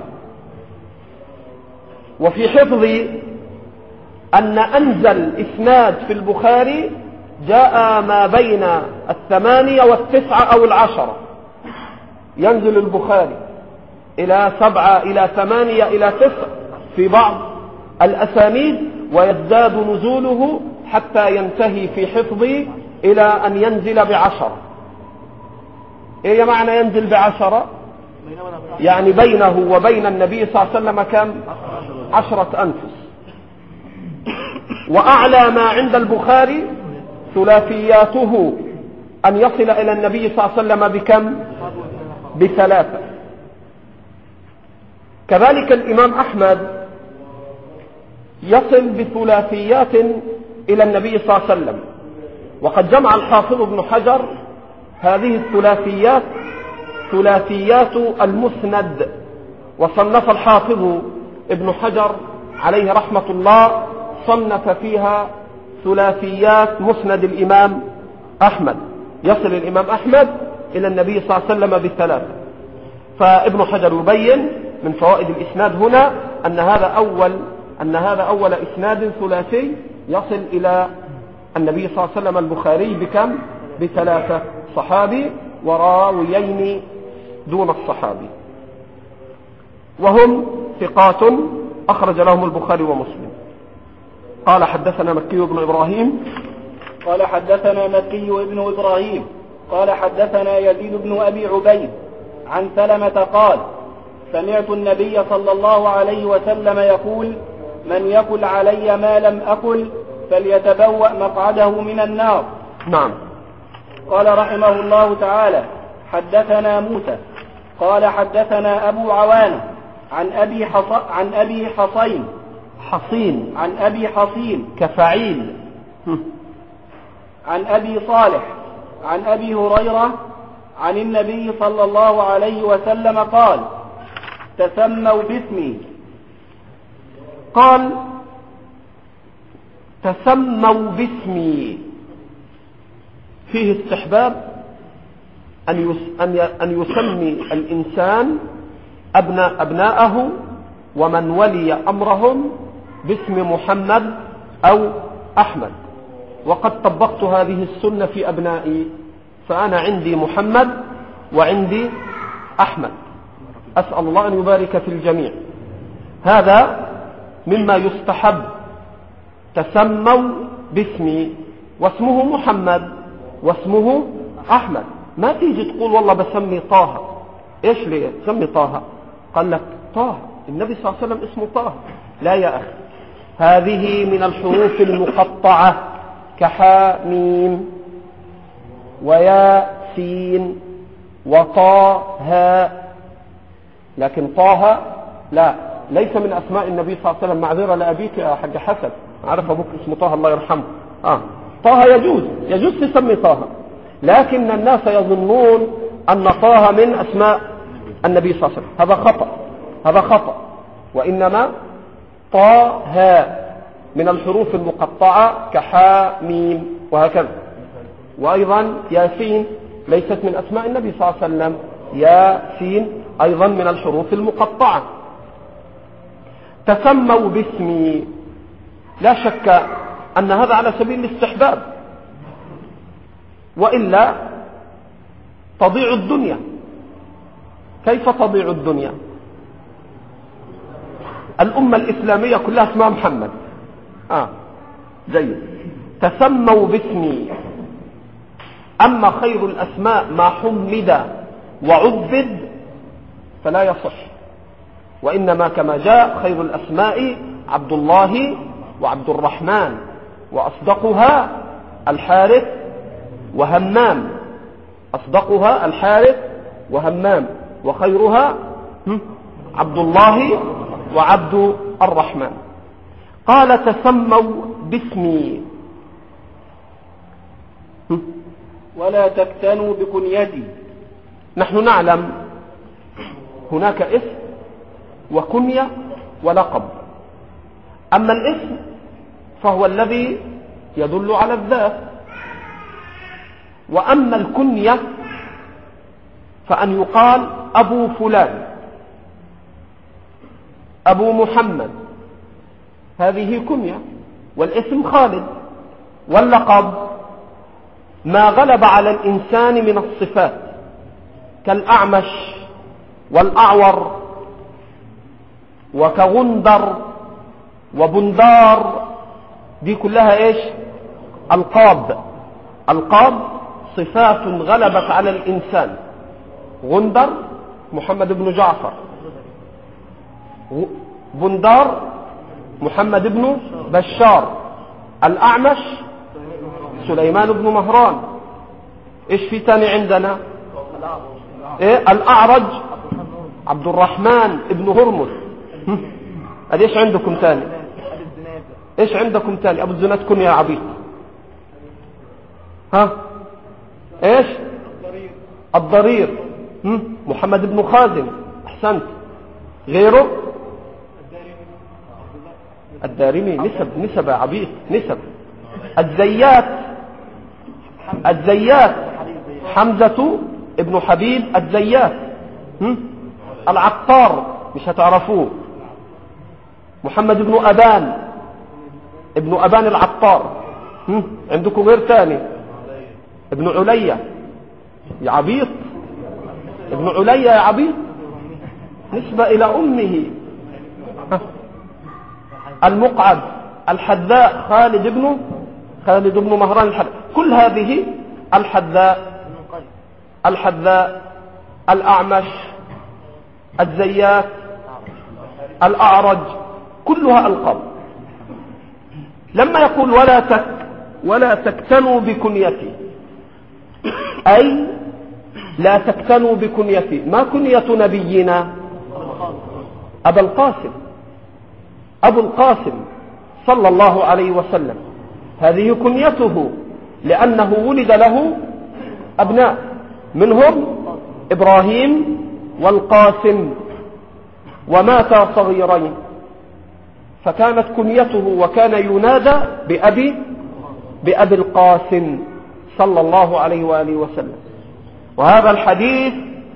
وفي حفظي أن أنزل إسناد في البخاري جاء ما بين 8 و9 أو 10، ينزل البخاري إلى 7 إلى 8 إلى 9 في بعض الأسانيد، ويزداد نزوله حتى ينتهي في حفظي إلى أن ينزل ب10. إيه معنى ينزل ب10؟ يعني بينه وبين النبي صلى الله عليه وسلم كم؟ 10 أنفس. وأعلى ما عند البخاري ثلاثياته أن يصل إلى النبي صلى الله عليه وسلم بكم؟ ب3. كذلك الإمام أحمد يصل بثلاثيات إلى النبي صلى الله عليه وسلم، وقد جمع الحافظ ابن حجر هذه الثلاثيات ثلاثيات المسند، وصنف الحافظ ابن حجر عليه رحمة الله صنف فيها ثلاثيات مسند الإمام أحمد، يصل الإمام أحمد إلى النبي صلى الله عليه وسلم ب3. فابن حجر يبين من فوائد الإسناد هنا أن هذا أول إسناد ثلاثي يصل إلى النبي صلى الله عليه وسلم البخاري بكم؟ ب3 صحابي وراويين دون الصحابي، وهم ثقات أخرج لهم البخاري ومسلم. قال حدثنا مكي بن إبراهيم قال حدثنا مكي بن إبراهيم قال حدثنا يزيد بن أبي عبيد عن سلمة قال سمعت النبي صلى الله عليه وسلم يقول من يقل علي ما لم أقل فليتبوأ مقعده من النار. نعم. قال رحمه الله تعالى حدثنا موسى قال حدثنا أبو عوانة عن أبي حصين كفعيل عن أبي صالح عن أبي هريرة عن النبي صلى الله عليه وسلم قال تسموا باسمي. قال تسموا باسمي فيه استحباب أن يسمي الإنسان أبناءه ومن ولي أمرهم باسم محمد أو أحمد، وقد طبقت هذه السنة في أبنائي، فأنا عندي محمد وعندي أحمد، أسأل الله أن يبارك في الجميع. هذا مما يستحب، تسموا باسمي، واسمه محمد واسمه أحمد. ما تيجي تقول والله بسمي طه، إيش ليه تسمي طه؟ قال لك طه النبي صلى الله عليه وسلم اسمه طه. لا يا أخي، هذه من الحروف المقطعة كحاء ميم وياسين وطه، لكن طه لا، ليس من أسماء النبي صلى الله عليه وسلم. معذرة لأبيك يا حاج حسن، عارف أبوك اسمه طه الله يرحمه. طه يجوز تسمي طه، لكن الناس يظنون أن طه من أسماء النبي صلى الله عليه وسلم. هذا خطأ، وإنما طه من الحروف المقطعة كحاء ميم وهكذا. وأيضا ياسين ليست من أسماء النبي صلى الله عليه وسلم، ياسين أيضا من الحروف المقطعة. تسموا باسمي، لا شك أن هذا على سبيل الاستحباب، وإلا تضيع الدنيا. كيف تضيع الدنيا؟ الأمة الإسلامية كلها اسمها محمد. جيد. تسموا باسمي. أما خير الأسماء ما حمد وعبد فلا يصح، وإنما كما جاء خير الأسماء عبد الله وعبد الرحمن، وأصدقها الحارث وهمام. أصدقها الحارث وهمام، وخيرها عبد الله وعبد الرحمن. قال تسموا باسمي ولا تكتنوا بكنيتي. نحن نعلم هناك اسم وكنية ولقب. أما الاسم فهو الذي يدل على الذات، وأما الكنية فأن يقال أبو فلان، أبو محمد، هذه كنية. والاسم خالد. واللقب ما غلب على الإنسان من الصفات كالأعمش والأعور وكغندر وبندار، دي كلها ايش؟ ألقاب. ألقاب صفات غلبت على الإنسان. غندر محمد بن جعفر، بندار محمد بن بشار، الأعمش سليمان بن مهران. ايش في تاني عندنا؟ الأعرج عبد الرحمن بن هرمز. ايش عندكم تاني؟ ايش عندكم تاني؟ ابو الزناد كن يا عبيد. ايش؟ الضرير محمد بن خازم. احسنت. غيره؟ الدارمي. نسب يا عبيد، نسب. الزيات حمزة ابن حبيب الزيات. العطار مش هتعرفوه، محمد بن ابن أبان العطار. عندكم غير ثاني؟ ابن عليا يا عبيط، ابن عليا يا عبيط، نسبة إلى أمه. المقعد الحذاء خالد بن مهران الحذاء. كل هذه الحذاء الأعمش الزيات الأعرج كلها ألقاب. لما يقول ولا تكتنوا بكنيتي، أي لا تكتنوا بكنيتي. ما كنية نبينا؟ أبو القاسم صلى الله عليه وسلم، هذه كنيته، لأنه ولد له أبناء، منهم إبراهيم والقاسم، وماتا صغيرين، فكانت كنيته وكان ينادى بأبي القاسم صلى الله عليه وآله وسلم. وهذا الحديث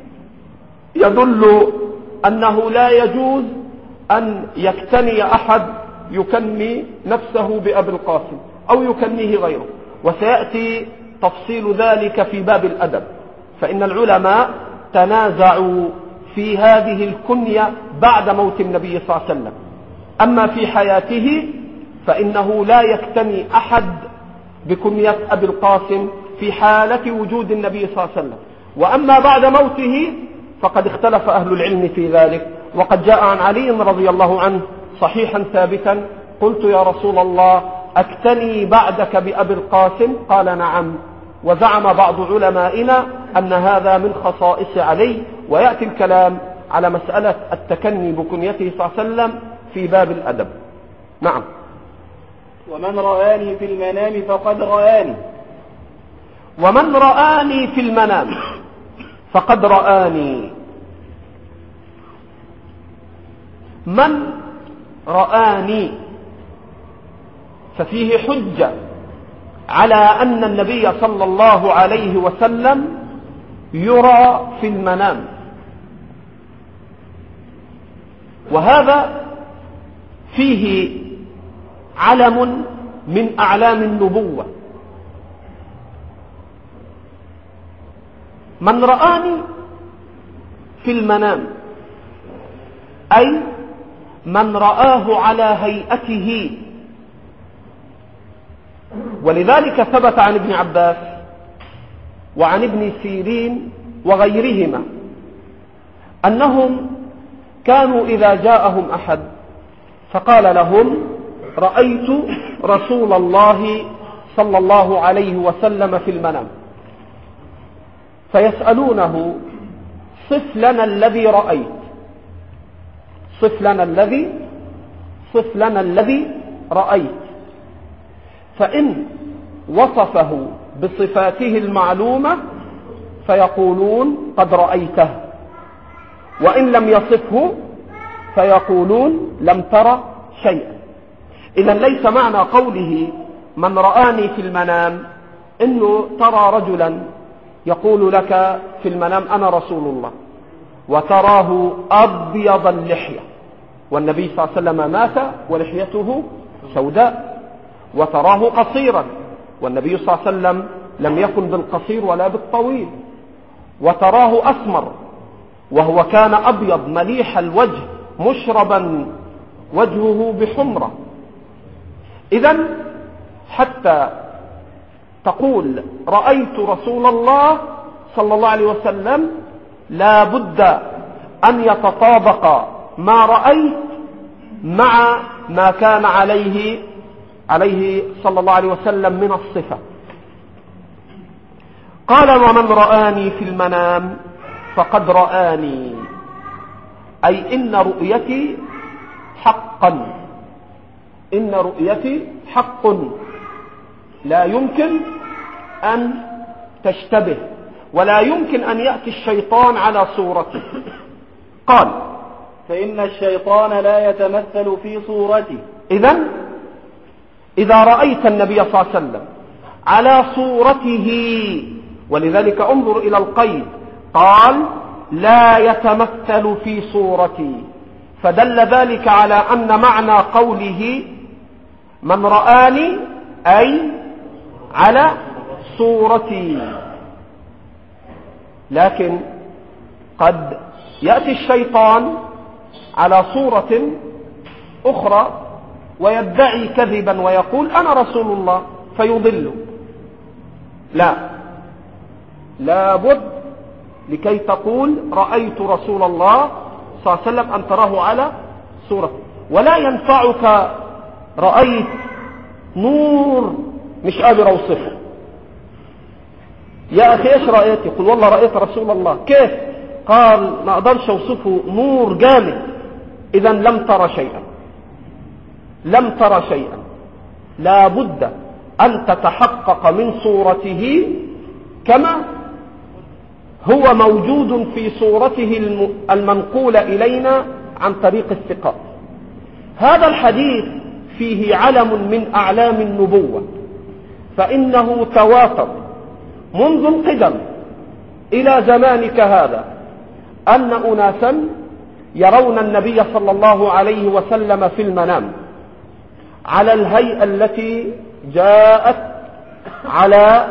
يدل أنه لا يجوز أن يكتني أحد يكني نفسه بأبي القاسم أو يكنيه غيره، وسيأتي تفصيل ذلك في باب الأدب، فإن العلماء تنازعوا في هذه الكنية بعد موت النبي صلى الله عليه وسلم. أما في حياته فإنه لا يكتني أحد بكنية أبي القاسم في حالة وجود النبي صلى الله عليه وسلم. وأما بعد موته فقد اختلف أهل العلم في ذلك، وقد جاء عن علي رضي الله عنه صحيحا ثابتا: قلت يا رسول الله أكتني بعدك بأبي القاسم؟ قال نعم. وزعم بعض علمائنا أن هذا من خصائص علي، ويأتي الكلام على مسألة التكني بكنيته صلى الله عليه وسلم في باب الأدب. نعم. ومن رآني في المنام فقد رآني. ومن رآني في المنام فقد رآني. من رآني ففيه حجة على أن النبي صلى الله عليه وسلم يرى في المنام، وهذا فيه علم من أعلام النبوة. من رآني في المنام أي من رآه على هيئته. ولذلك ثبت عن ابن عباس وعن ابن سيرين وغيرهما أنهم كانوا إذا جاءهم أحد فقال لهم رأيت رسول الله صلى الله عليه وسلم في المنام، فيسألونه صف لنا الذي رأيت، صف لنا الذي رأيت. فإن وصفه بصفاته المعلومة فيقولون قد رأيته، وإن لم يصفه فيقولون لم تر شيئا. إذا ليس معنى قوله من رآني في المنام إنه ترى رجلا يقول لك في المنام أنا رسول الله وتراه أبيض اللحية، والنبي صلى الله عليه وسلم مات ولحيته سوداء، وتراه قصيرا والنبي صلى الله عليه وسلم لم يكن بالقصير ولا بالطويل، وتراه أسمر وهو كان أبيض مليح الوجه مشربا وجهه بحمرة. إذن حتى تقول رأيت رسول الله صلى الله عليه وسلم لا بد أن يتطابق ما رأيت مع ما كان عليه صلى الله عليه وسلم من الصفة. قال ومن رآني في المنام فقد رآني، أي إن رؤيتي حقا، إن رؤيتي حق لا يمكن أن تشتبه ولا يمكن أن يأتي الشيطان على صورته. قال فإن الشيطان لا يتمثل في صورته. إذن إذا رأيت النبي صلى الله عليه وسلم على صورته، ولذلك انظر إلى القيد، قال لا يتمثل في صورتي، فدل ذلك على أن معنى قوله من رآني أي على صورتي. لكن قد يأتي الشيطان على صورة أخرى ويدعي كذبا ويقول أنا رسول الله فيضل. لا بد لكي تقول رأيت رسول الله صلى الله عليه وسلم أن تراه على صورته. ولا ينفعك رأيت نور مش قادر أوصفه. يا أخي إيش رأيت؟ يقول والله رأيت رسول الله. كيف؟ قال ما أقدرش أوصفه، نور جامد. إذا لم ترى شيئا، لم ترى شيئا. لا بد أن تتحقق من صورته كما هو موجود في صورته المنقولة إلينا عن طريق الثقات. هذا الحديث فيه علم من أعلام النبوة، فإنه تواتر منذ القدم إلى زمانك هذا أن أناسا يرون النبي صلى الله عليه وسلم في المنام على الهيئة التي جاءت على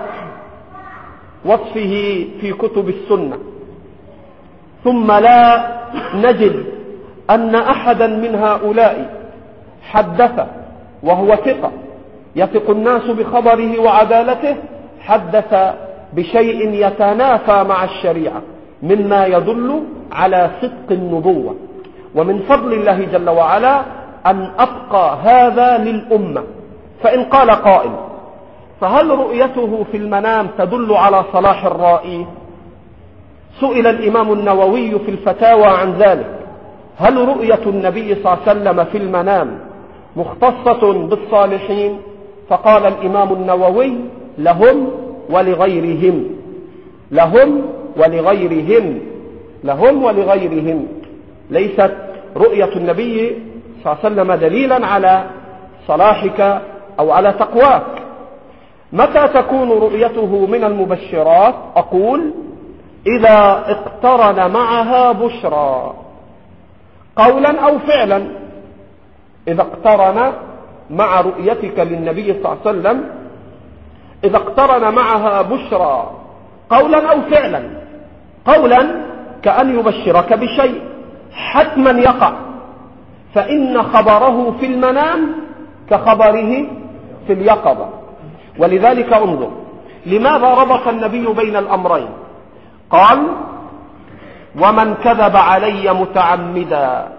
وصفه في كتب السنة، ثم لا نجد أن أحدا من هؤلاء حدث وهو ثقة يثق الناس بخبره وعدالته، حدث بشيء يتنافى مع الشريعة مما يدل على صدق النبوة. ومن فضل الله جل وعلا أن أبقى هذا للأمة. فإن قال قائل فهل رؤيته في المنام تدل على صلاح الرائي؟ سئل الإمام النووي في الفتاوى عن ذلك، هل رؤية النبي صلى الله عليه وسلم في المنام مختصة بالصالحين؟ فقال الإمام النووي لهم ولغيرهم، لهم ولغيرهم، لهم ولغيرهم. ليست رؤية النبي صلى الله عليه وسلم دليلا على صلاحك أو على تقواك. متى تكون رؤيته من المبشرات؟ أقول إذا اقترن معها بشرى قولا أو فعلا. إذا اقترن مع رؤيتك للنبي صلى الله عليه وسلم، إذا اقترن معها بشرى قولا أو فعلا. قولا كأن يبشرك بشيء حتما يقع، فإن خبره في المنام كخبره في اليقظة. ولذلك انظر لماذا ربط النبي بين الأمرين. قال: ومن كذب علي متعمدا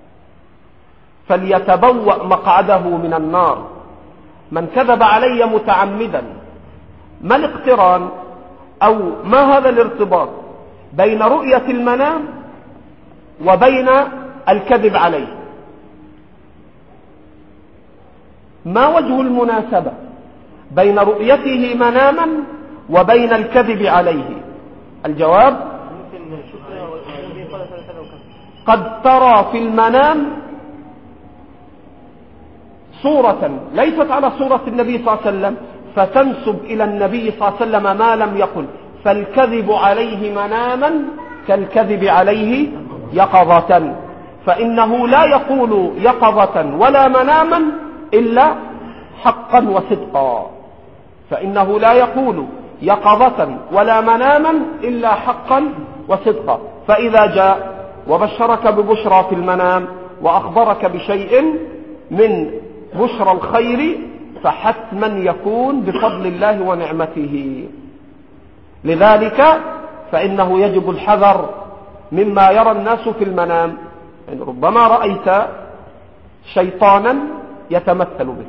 فليتبوأ مقعده من النار. من كذب علي متعمدا، ما الاقتران أو ما هذا الارتباط بين رؤية المنام وبين الكذب عليه؟ ما وجه المناسبة بين رؤيته مناما وبين الكذب عليه؟ الجواب: قد ترى في المنام صورة ليست على صورة النبي صلى الله عليه وسلم فتنسب إلى النبي صلى الله عليه وسلم ما لم يقل، فالكذب عليه مناما كالكذب عليه يقظة، فإنه لا يقول يقظة ولا مناما إلا حقا وصدقا، فإنه لا يقول يقظة ولا مناما إلا حقا وصدقا. فإذا جاء وبشرك ببشرى في المنام وأخبرك بشيء من بشرى الخير فحتما يكون بفضل الله ونعمته. لذلك فإنه يجب الحذر مما يرى الناس في المنام. يعني ربما رأيت شيطانا يتمثل به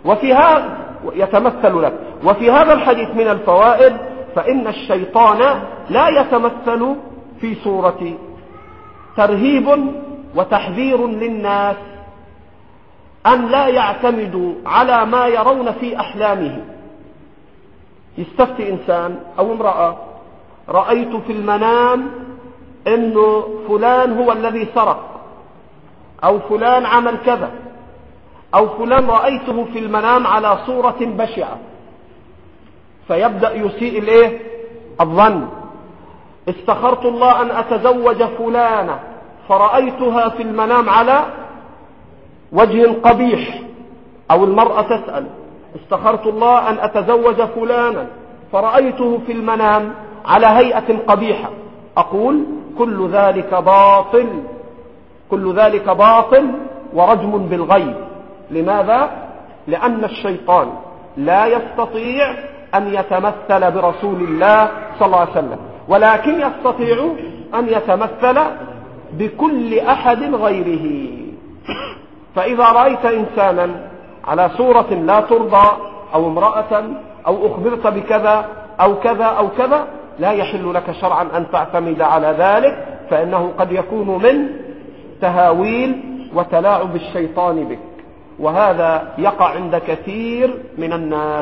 يتمثل لك. وفي هذا الحديث من الفوائد فإن الشيطان لا يتمثل في صورة، ترهيب وتحذير للناس أن لا يعتمدوا على ما يرون في أحلامهم. يستفتي إنسان أو امرأة: رأيت في المنام إنه فلان هو الذي سرق، أو فلان عمل كذا، أو فلان رأيته في المنام على صورة بشعة، فيبدأ يسيء الظن. استخرت الله أن أتزوج فلانة فرأيتها في المنام على وجه قبيح، أو المرأة تسأل: استخرت الله أن أتزوج فلانا فرأيته في المنام على هيئة قبيحة. أقول: كل ذلك باطل ورجم بالغيب. لماذا؟ لأن الشيطان لا يستطيع أن يتمثل برسول الله صلى الله عليه وسلم، ولكن يستطيع أن يتمثل بكل أحد غيره. فإذا رأيت إنسانا على صورة لا ترضى، أو امرأة، أو أخبرت بكذا أو كذا أو كذا، لا يحل لك شرعا أن تعتمد على ذلك، فإنه قد يكون من تهاويل وتلاعب الشيطان بك، وهذا يقع عند كثير من الناس.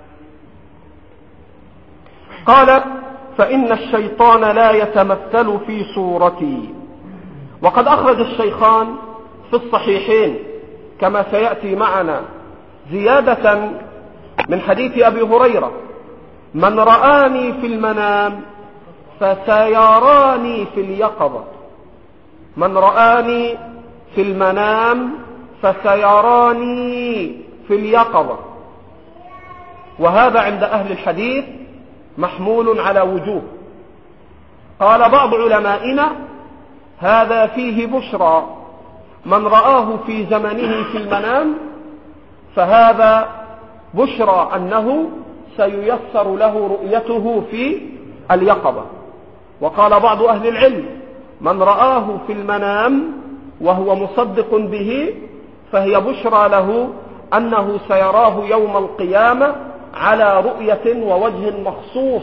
قال: فإن الشيطان لا يتمثل في صورتي. وقد أخرج الشيخان في الصحيحين كما سيأتي معنا زيادة من حديث أبي هريرة: من رآني في المنام فسيراني في اليقظة. من رآني في المنام فسيراني في اليقظة. وهذا عند أهل الحديث محمول على وجوه. قال بعض علمائنا: هذا فيه بشرى، من رآه في زمنه في المنام فهذا بشرى أنه سييسر له رؤيته في اليقظة. وقال بعض أهل العلم: من رآه في المنام وهو مصدق به فهي بشرى له أنه سيراه يوم القيامة على رؤية ووجه مخصوص.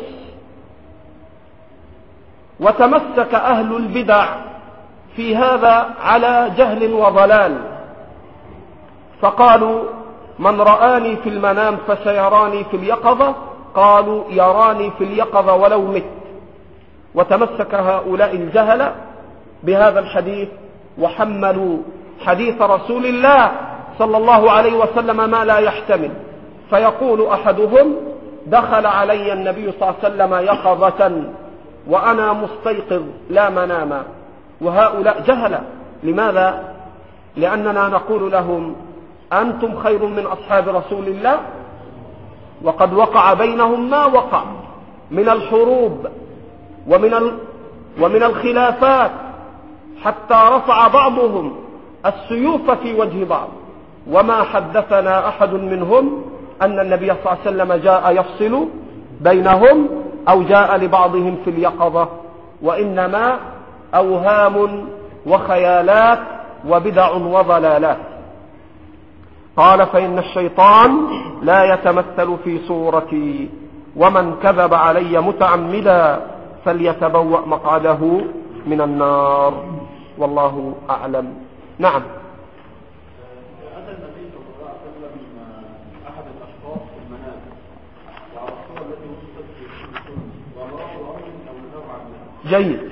وتمسك أهل البدع في هذا على جهل وضلال، فقالوا: من رآني في المنام فسيراني في اليقظة، قالوا: يراني في اليقظة ولو مت. وتمسك هؤلاء الجهل بهذا الحديث وحملوا حديث رسول الله صلى الله عليه وسلم ما لا يحتمل. فيقول أحدهم: دخل علي النبي صلى الله عليه وسلم يقظة وأنا مستيقظ لا مناما. وهؤلاء جهل. لماذا؟ لأننا نقول لهم: أنتم خير من أصحاب رسول الله، وقد وقع بينهم ما وقع من الحروب ومن الخلافات، حتى رفع بعضهم السيوف في وجه بعض، وما حدثنا أحد منهم أن النبي صلى الله عليه وسلم جاء يفصل بينهم أو جاء لبعضهم في اليقظة، وإنما أوهام وخيالات وبدع وضلالات. قال فإن الشيطان لا يتمثل في صورتي، ومن كذب علي متعمدا فليتبوأ مقعده من النار، والله أعلم. نعم. أتى النبي صلى الله عليه وسلم أحد الأشخاص في المنام وعلى الصورة التي وصفت في السنة وأمره أمر أو نهى عنها. جيد.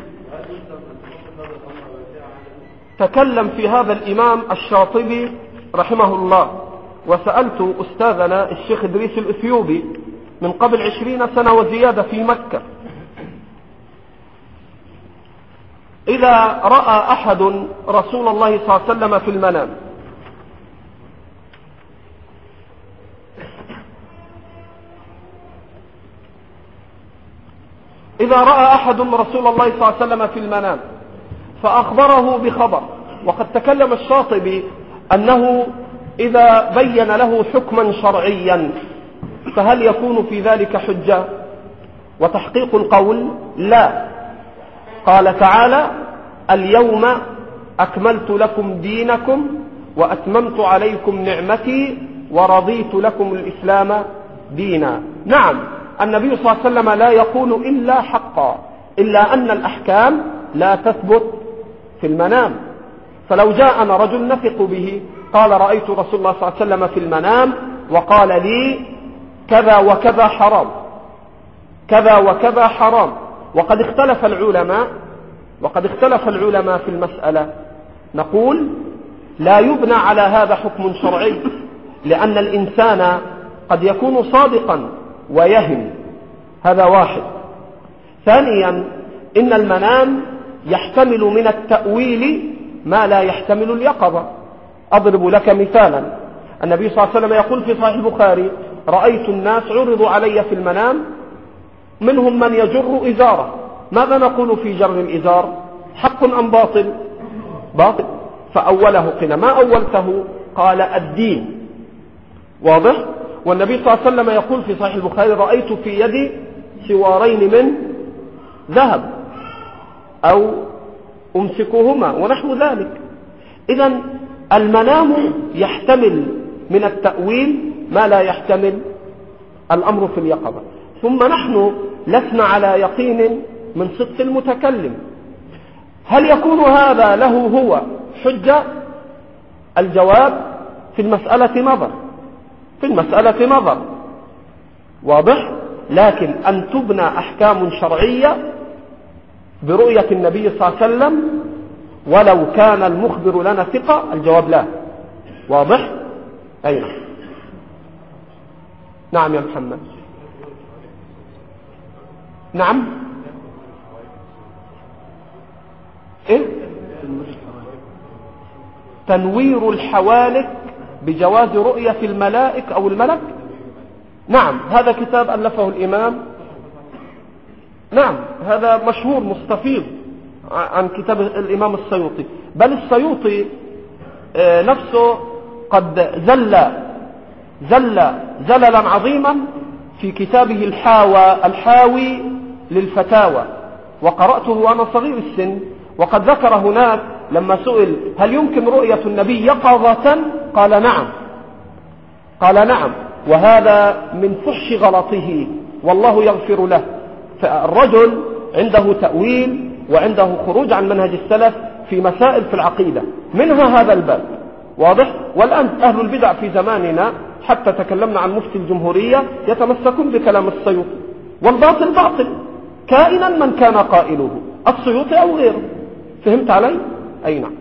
تكلم في هذا الإمام الشاطبي رحمه الله، وسألت أستاذنا الشيخ إدريس الإثيوبي من قبل 20 سنة وزيادة في مكة، إذا رأى أحد رسول الله صلى الله عليه وسلم في المنام في المنام فأخبره بخبر، وقد تكلم الشاطبي أنه إذا بين له حكما شرعيا فهل يكون في ذلك حجة؟ وتحقيق القول لا. قال تعالى: اليوم أكملت لكم دينكم وأتممت عليكم نعمتي ورضيت لكم الإسلام دينا. نعم، النبي صلى الله عليه وسلم لا يقول إلا حقا، إلا أن الأحكام لا تثبت في المنام. فلو جاءنا رجل نثق به قال: رأيت رسول الله صلى الله عليه وسلم في المنام وقال لي كذا وكذا حرام، كذا وكذا حرام، وقد اختلف العلماء في المسألة، نقول لا يبنى على هذا حكم شرعي، لأن الإنسان قد يكون صادقا ويهم، هذا واحد. ثانيا، إن المنام يحتمل من التأويل ما لا يحتمل اليقظة. أضرب لك مثالا، النبي صلى الله عليه وسلم يقول في صحيح البخاري: رأيت الناس عرضوا علي في المنام منهم من يجر إزاره. ماذا نقول في جر الإزار؟ حق أم باطل؟ باطل. فأوله قنا، ما أولته؟ قال الدين. واضح؟ والنبي صلى الله عليه وسلم يقول في صحيح البخاري: رأيت في يدي سوارين من ذهب أو أمسكهما ونحو ذلك. إذن المنام يحتمل من التأويل ما لا يحتمل الأمر في اليقظة. ثم نحن لسنا على يقين من صدق المتكلم. هل يكون هذا له هو حجة؟ الجواب: في المسألة نظر، واضح. لكن أن تبنى أحكام شرعية برؤية النبي صلى الله عليه وسلم ولو كان المخبر لنا ثقة، الجواب لا. واضح؟ أين؟ نعم يا محمد. نعم. إيه؟ تنوير الحوالك بجواز رؤية الملائك أو الملك. نعم، هذا كتاب ألفه الإمام، نعم هذا مشهور مستفيض عن كتاب الإمام السيوطي، بل السيوطي نفسه قد زللا عظيما في كتابه الحاوي للفتاوى، وقرأته وأنا صغير السن، وقد ذكر هناك لما سئل: هل يمكن رؤية النبي يقظة؟ قال نعم، وهذا من فحش غلطه والله يغفر له. فالرجل عنده تأويل وعنده خروج عن منهج السلف في مسائل في العقيدة، منها هذا الباب، واضح. والآن أهل البدع في زماننا حتى تكلمنا عن مفتي الجمهورية يتمسكون بكلام السيوطي، والباطل باطل كائنا من كان قائله، السيوطي أو غيره. فهمت علي؟ أي نعم.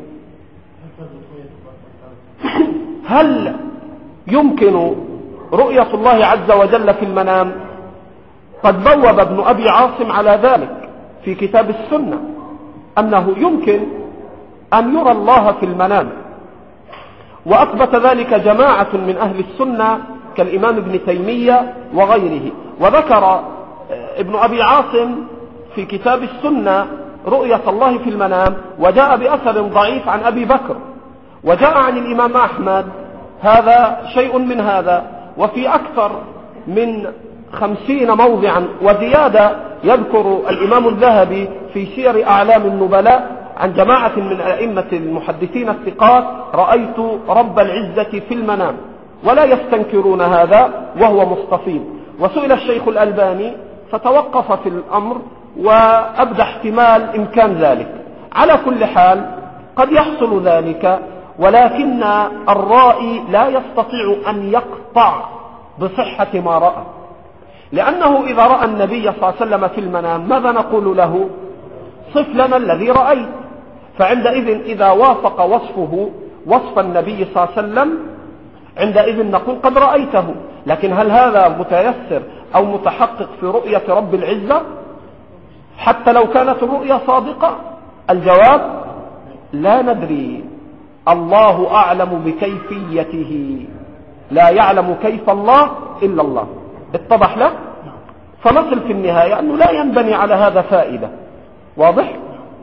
هل يمكن رؤية الله عز وجل في المنام؟ قد بوب ابن أبي عاصم على ذلك في كتاب السنة، أنه يمكن أن يرى الله في المنام، وأثبت ذلك جماعة من أهل السنة كالإمام ابن تيمية وغيره. وذكر ابن أبي عاصم في كتاب السنة رؤية الله في المنام، وجاء بأثر ضعيف عن أبي بكر، وجاء عن الإمام أحمد هذا شيء من هذا، وفي أكثر من 50 موضعا وزيادة يذكر الإمام الذهبي في سير أعلام النبلاء عن جماعة من أئمة المحدثين الثقات: رأيت رب العزة في المنام، ولا يستنكرون هذا وهو مستفيض. وسئل الشيخ الألباني فتوقف في الأمر وأبدى احتمال إمكان ذلك. على كل حال قد يحصل ذلك، ولكن الرائي لا يستطيع أن يقطع بصحة ما رأى، لأنه إذا رأى النبي صلى الله عليه وسلم في المنام ماذا نقول له؟ صف لنا الذي رأيت. فعندئذ إذا وافق وصفه وصف النبي صلى الله عليه وسلم عندئذ نقول قد رأيته. لكن هل هذا متيسر أو متحقق في رؤية رب العزة حتى لو كانت الرؤية صادقة؟ الجواب لا ندري، الله أعلم بكيفيته، لا يعلم كيف الله إلا الله. اتضح له؟ فنصل في النهاية أنه لا ينبني على هذا فائدة. واضح؟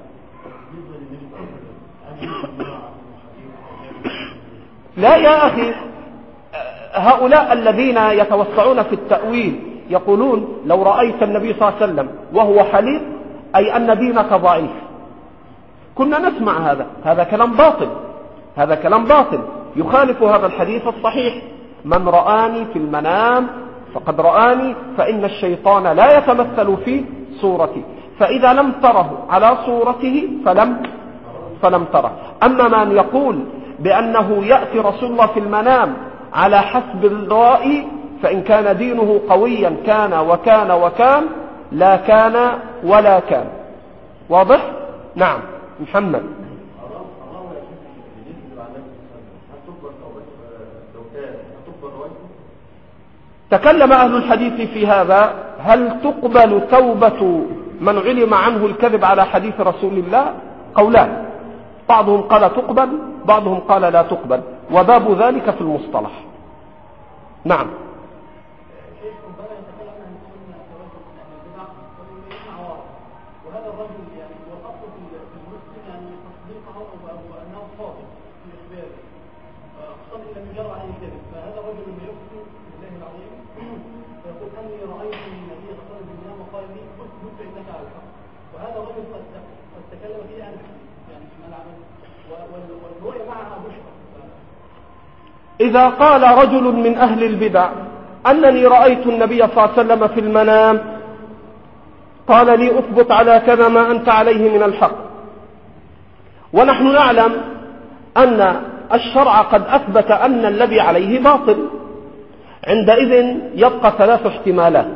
لا يا أخي، هؤلاء الذين يتوسعون في التأويل يقولون لو رأيت النبي صلى الله عليه وسلم وهو حليق أي أن دينك ضعيف. كنا نسمع هذا كلام باطل، هذا كلام باطل يخالف هذا الحديث الصحيح: من رآني في المنام فقد رآني، فإن الشيطان لا يتمثل في صورتي، فإذا لم تره على صورته فلم تره. أما من يقول بأنه يأتي رسول الله في المنام على حسب الرأي، فإن كان دينه قويا كان وكان وكان، لا كان ولا كان. واضح؟ نعم. محمد. تكلم أهل الحديث في هذا: هل تقبل توبة من علم عنه الكذب على حديث رسول الله؟ قولان، بعضهم قال تقبل، بعضهم قال لا تقبل، وباب ذلك في المصطلح. نعم. إذا قال رجل من أهل البدع أنني رأيت النبي صلى الله عليه وسلم في المنام، قال لي أثبت على كذا ما أنت عليه من الحق، ونحن نعلم أن الشرع قد أثبت أن الذي عليه باطل، عندئذ يبقى 3 احتمالات: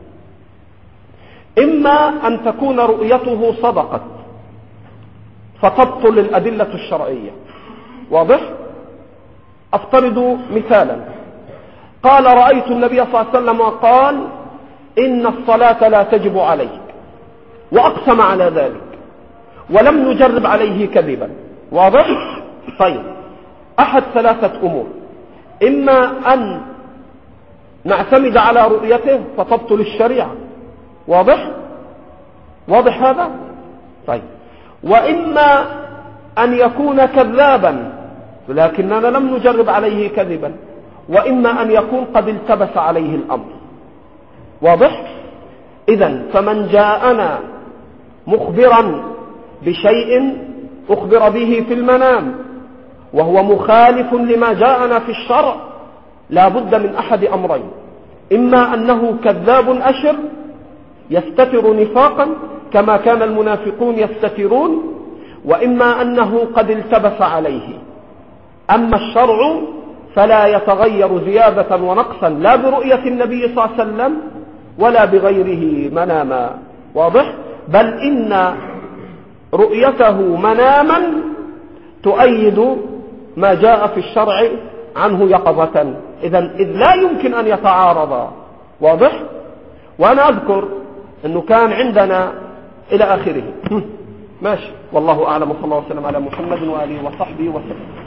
إما أن تكون رؤيته صدقت فتبطل الأدلة الشرعية. واضح؟ أفترض مثالا: قال رأيت النبي صلى الله عليه وسلم وقال إن الصلاة لا تجب عليك، وأقسم على ذلك، ولم نجرب عليه كذبا. واضح؟ طيب، أحد 3 أمور: إما أن نعتمد على رؤيته فتبطل الشريعة. واضح؟ واضح هذا؟ طيب، وإما أن يكون كذابا لكننا لم نجرب عليه كذبا، وإما أن يكون قد التبس عليه الأمر. واضح؟ إذن فمن جاءنا مخبرا بشيء أخبر به في المنام وهو مخالف لما جاءنا في الشرع، لا بد من أحد أمرين: إما أنه كذاب أشر يستتر نفاقا كما كان المنافقون يستترون، وإما أنه قد التبس عليه. أما الشرع فلا يتغير زيادة ونقصا لا برؤية النبي صلى الله عليه وسلم ولا بغيره مناما. واضح؟ بل إن رؤيته مناما تؤيد ما جاء في الشرع عنه يقظة، إذ لا يمكن أن يتعارضا. واضح؟ وأنا أذكر أنه كان عندنا إلى آخره. ماشي، والله أعلم، وصلى الله وسلم على محمد وآله وصحبه وسلم.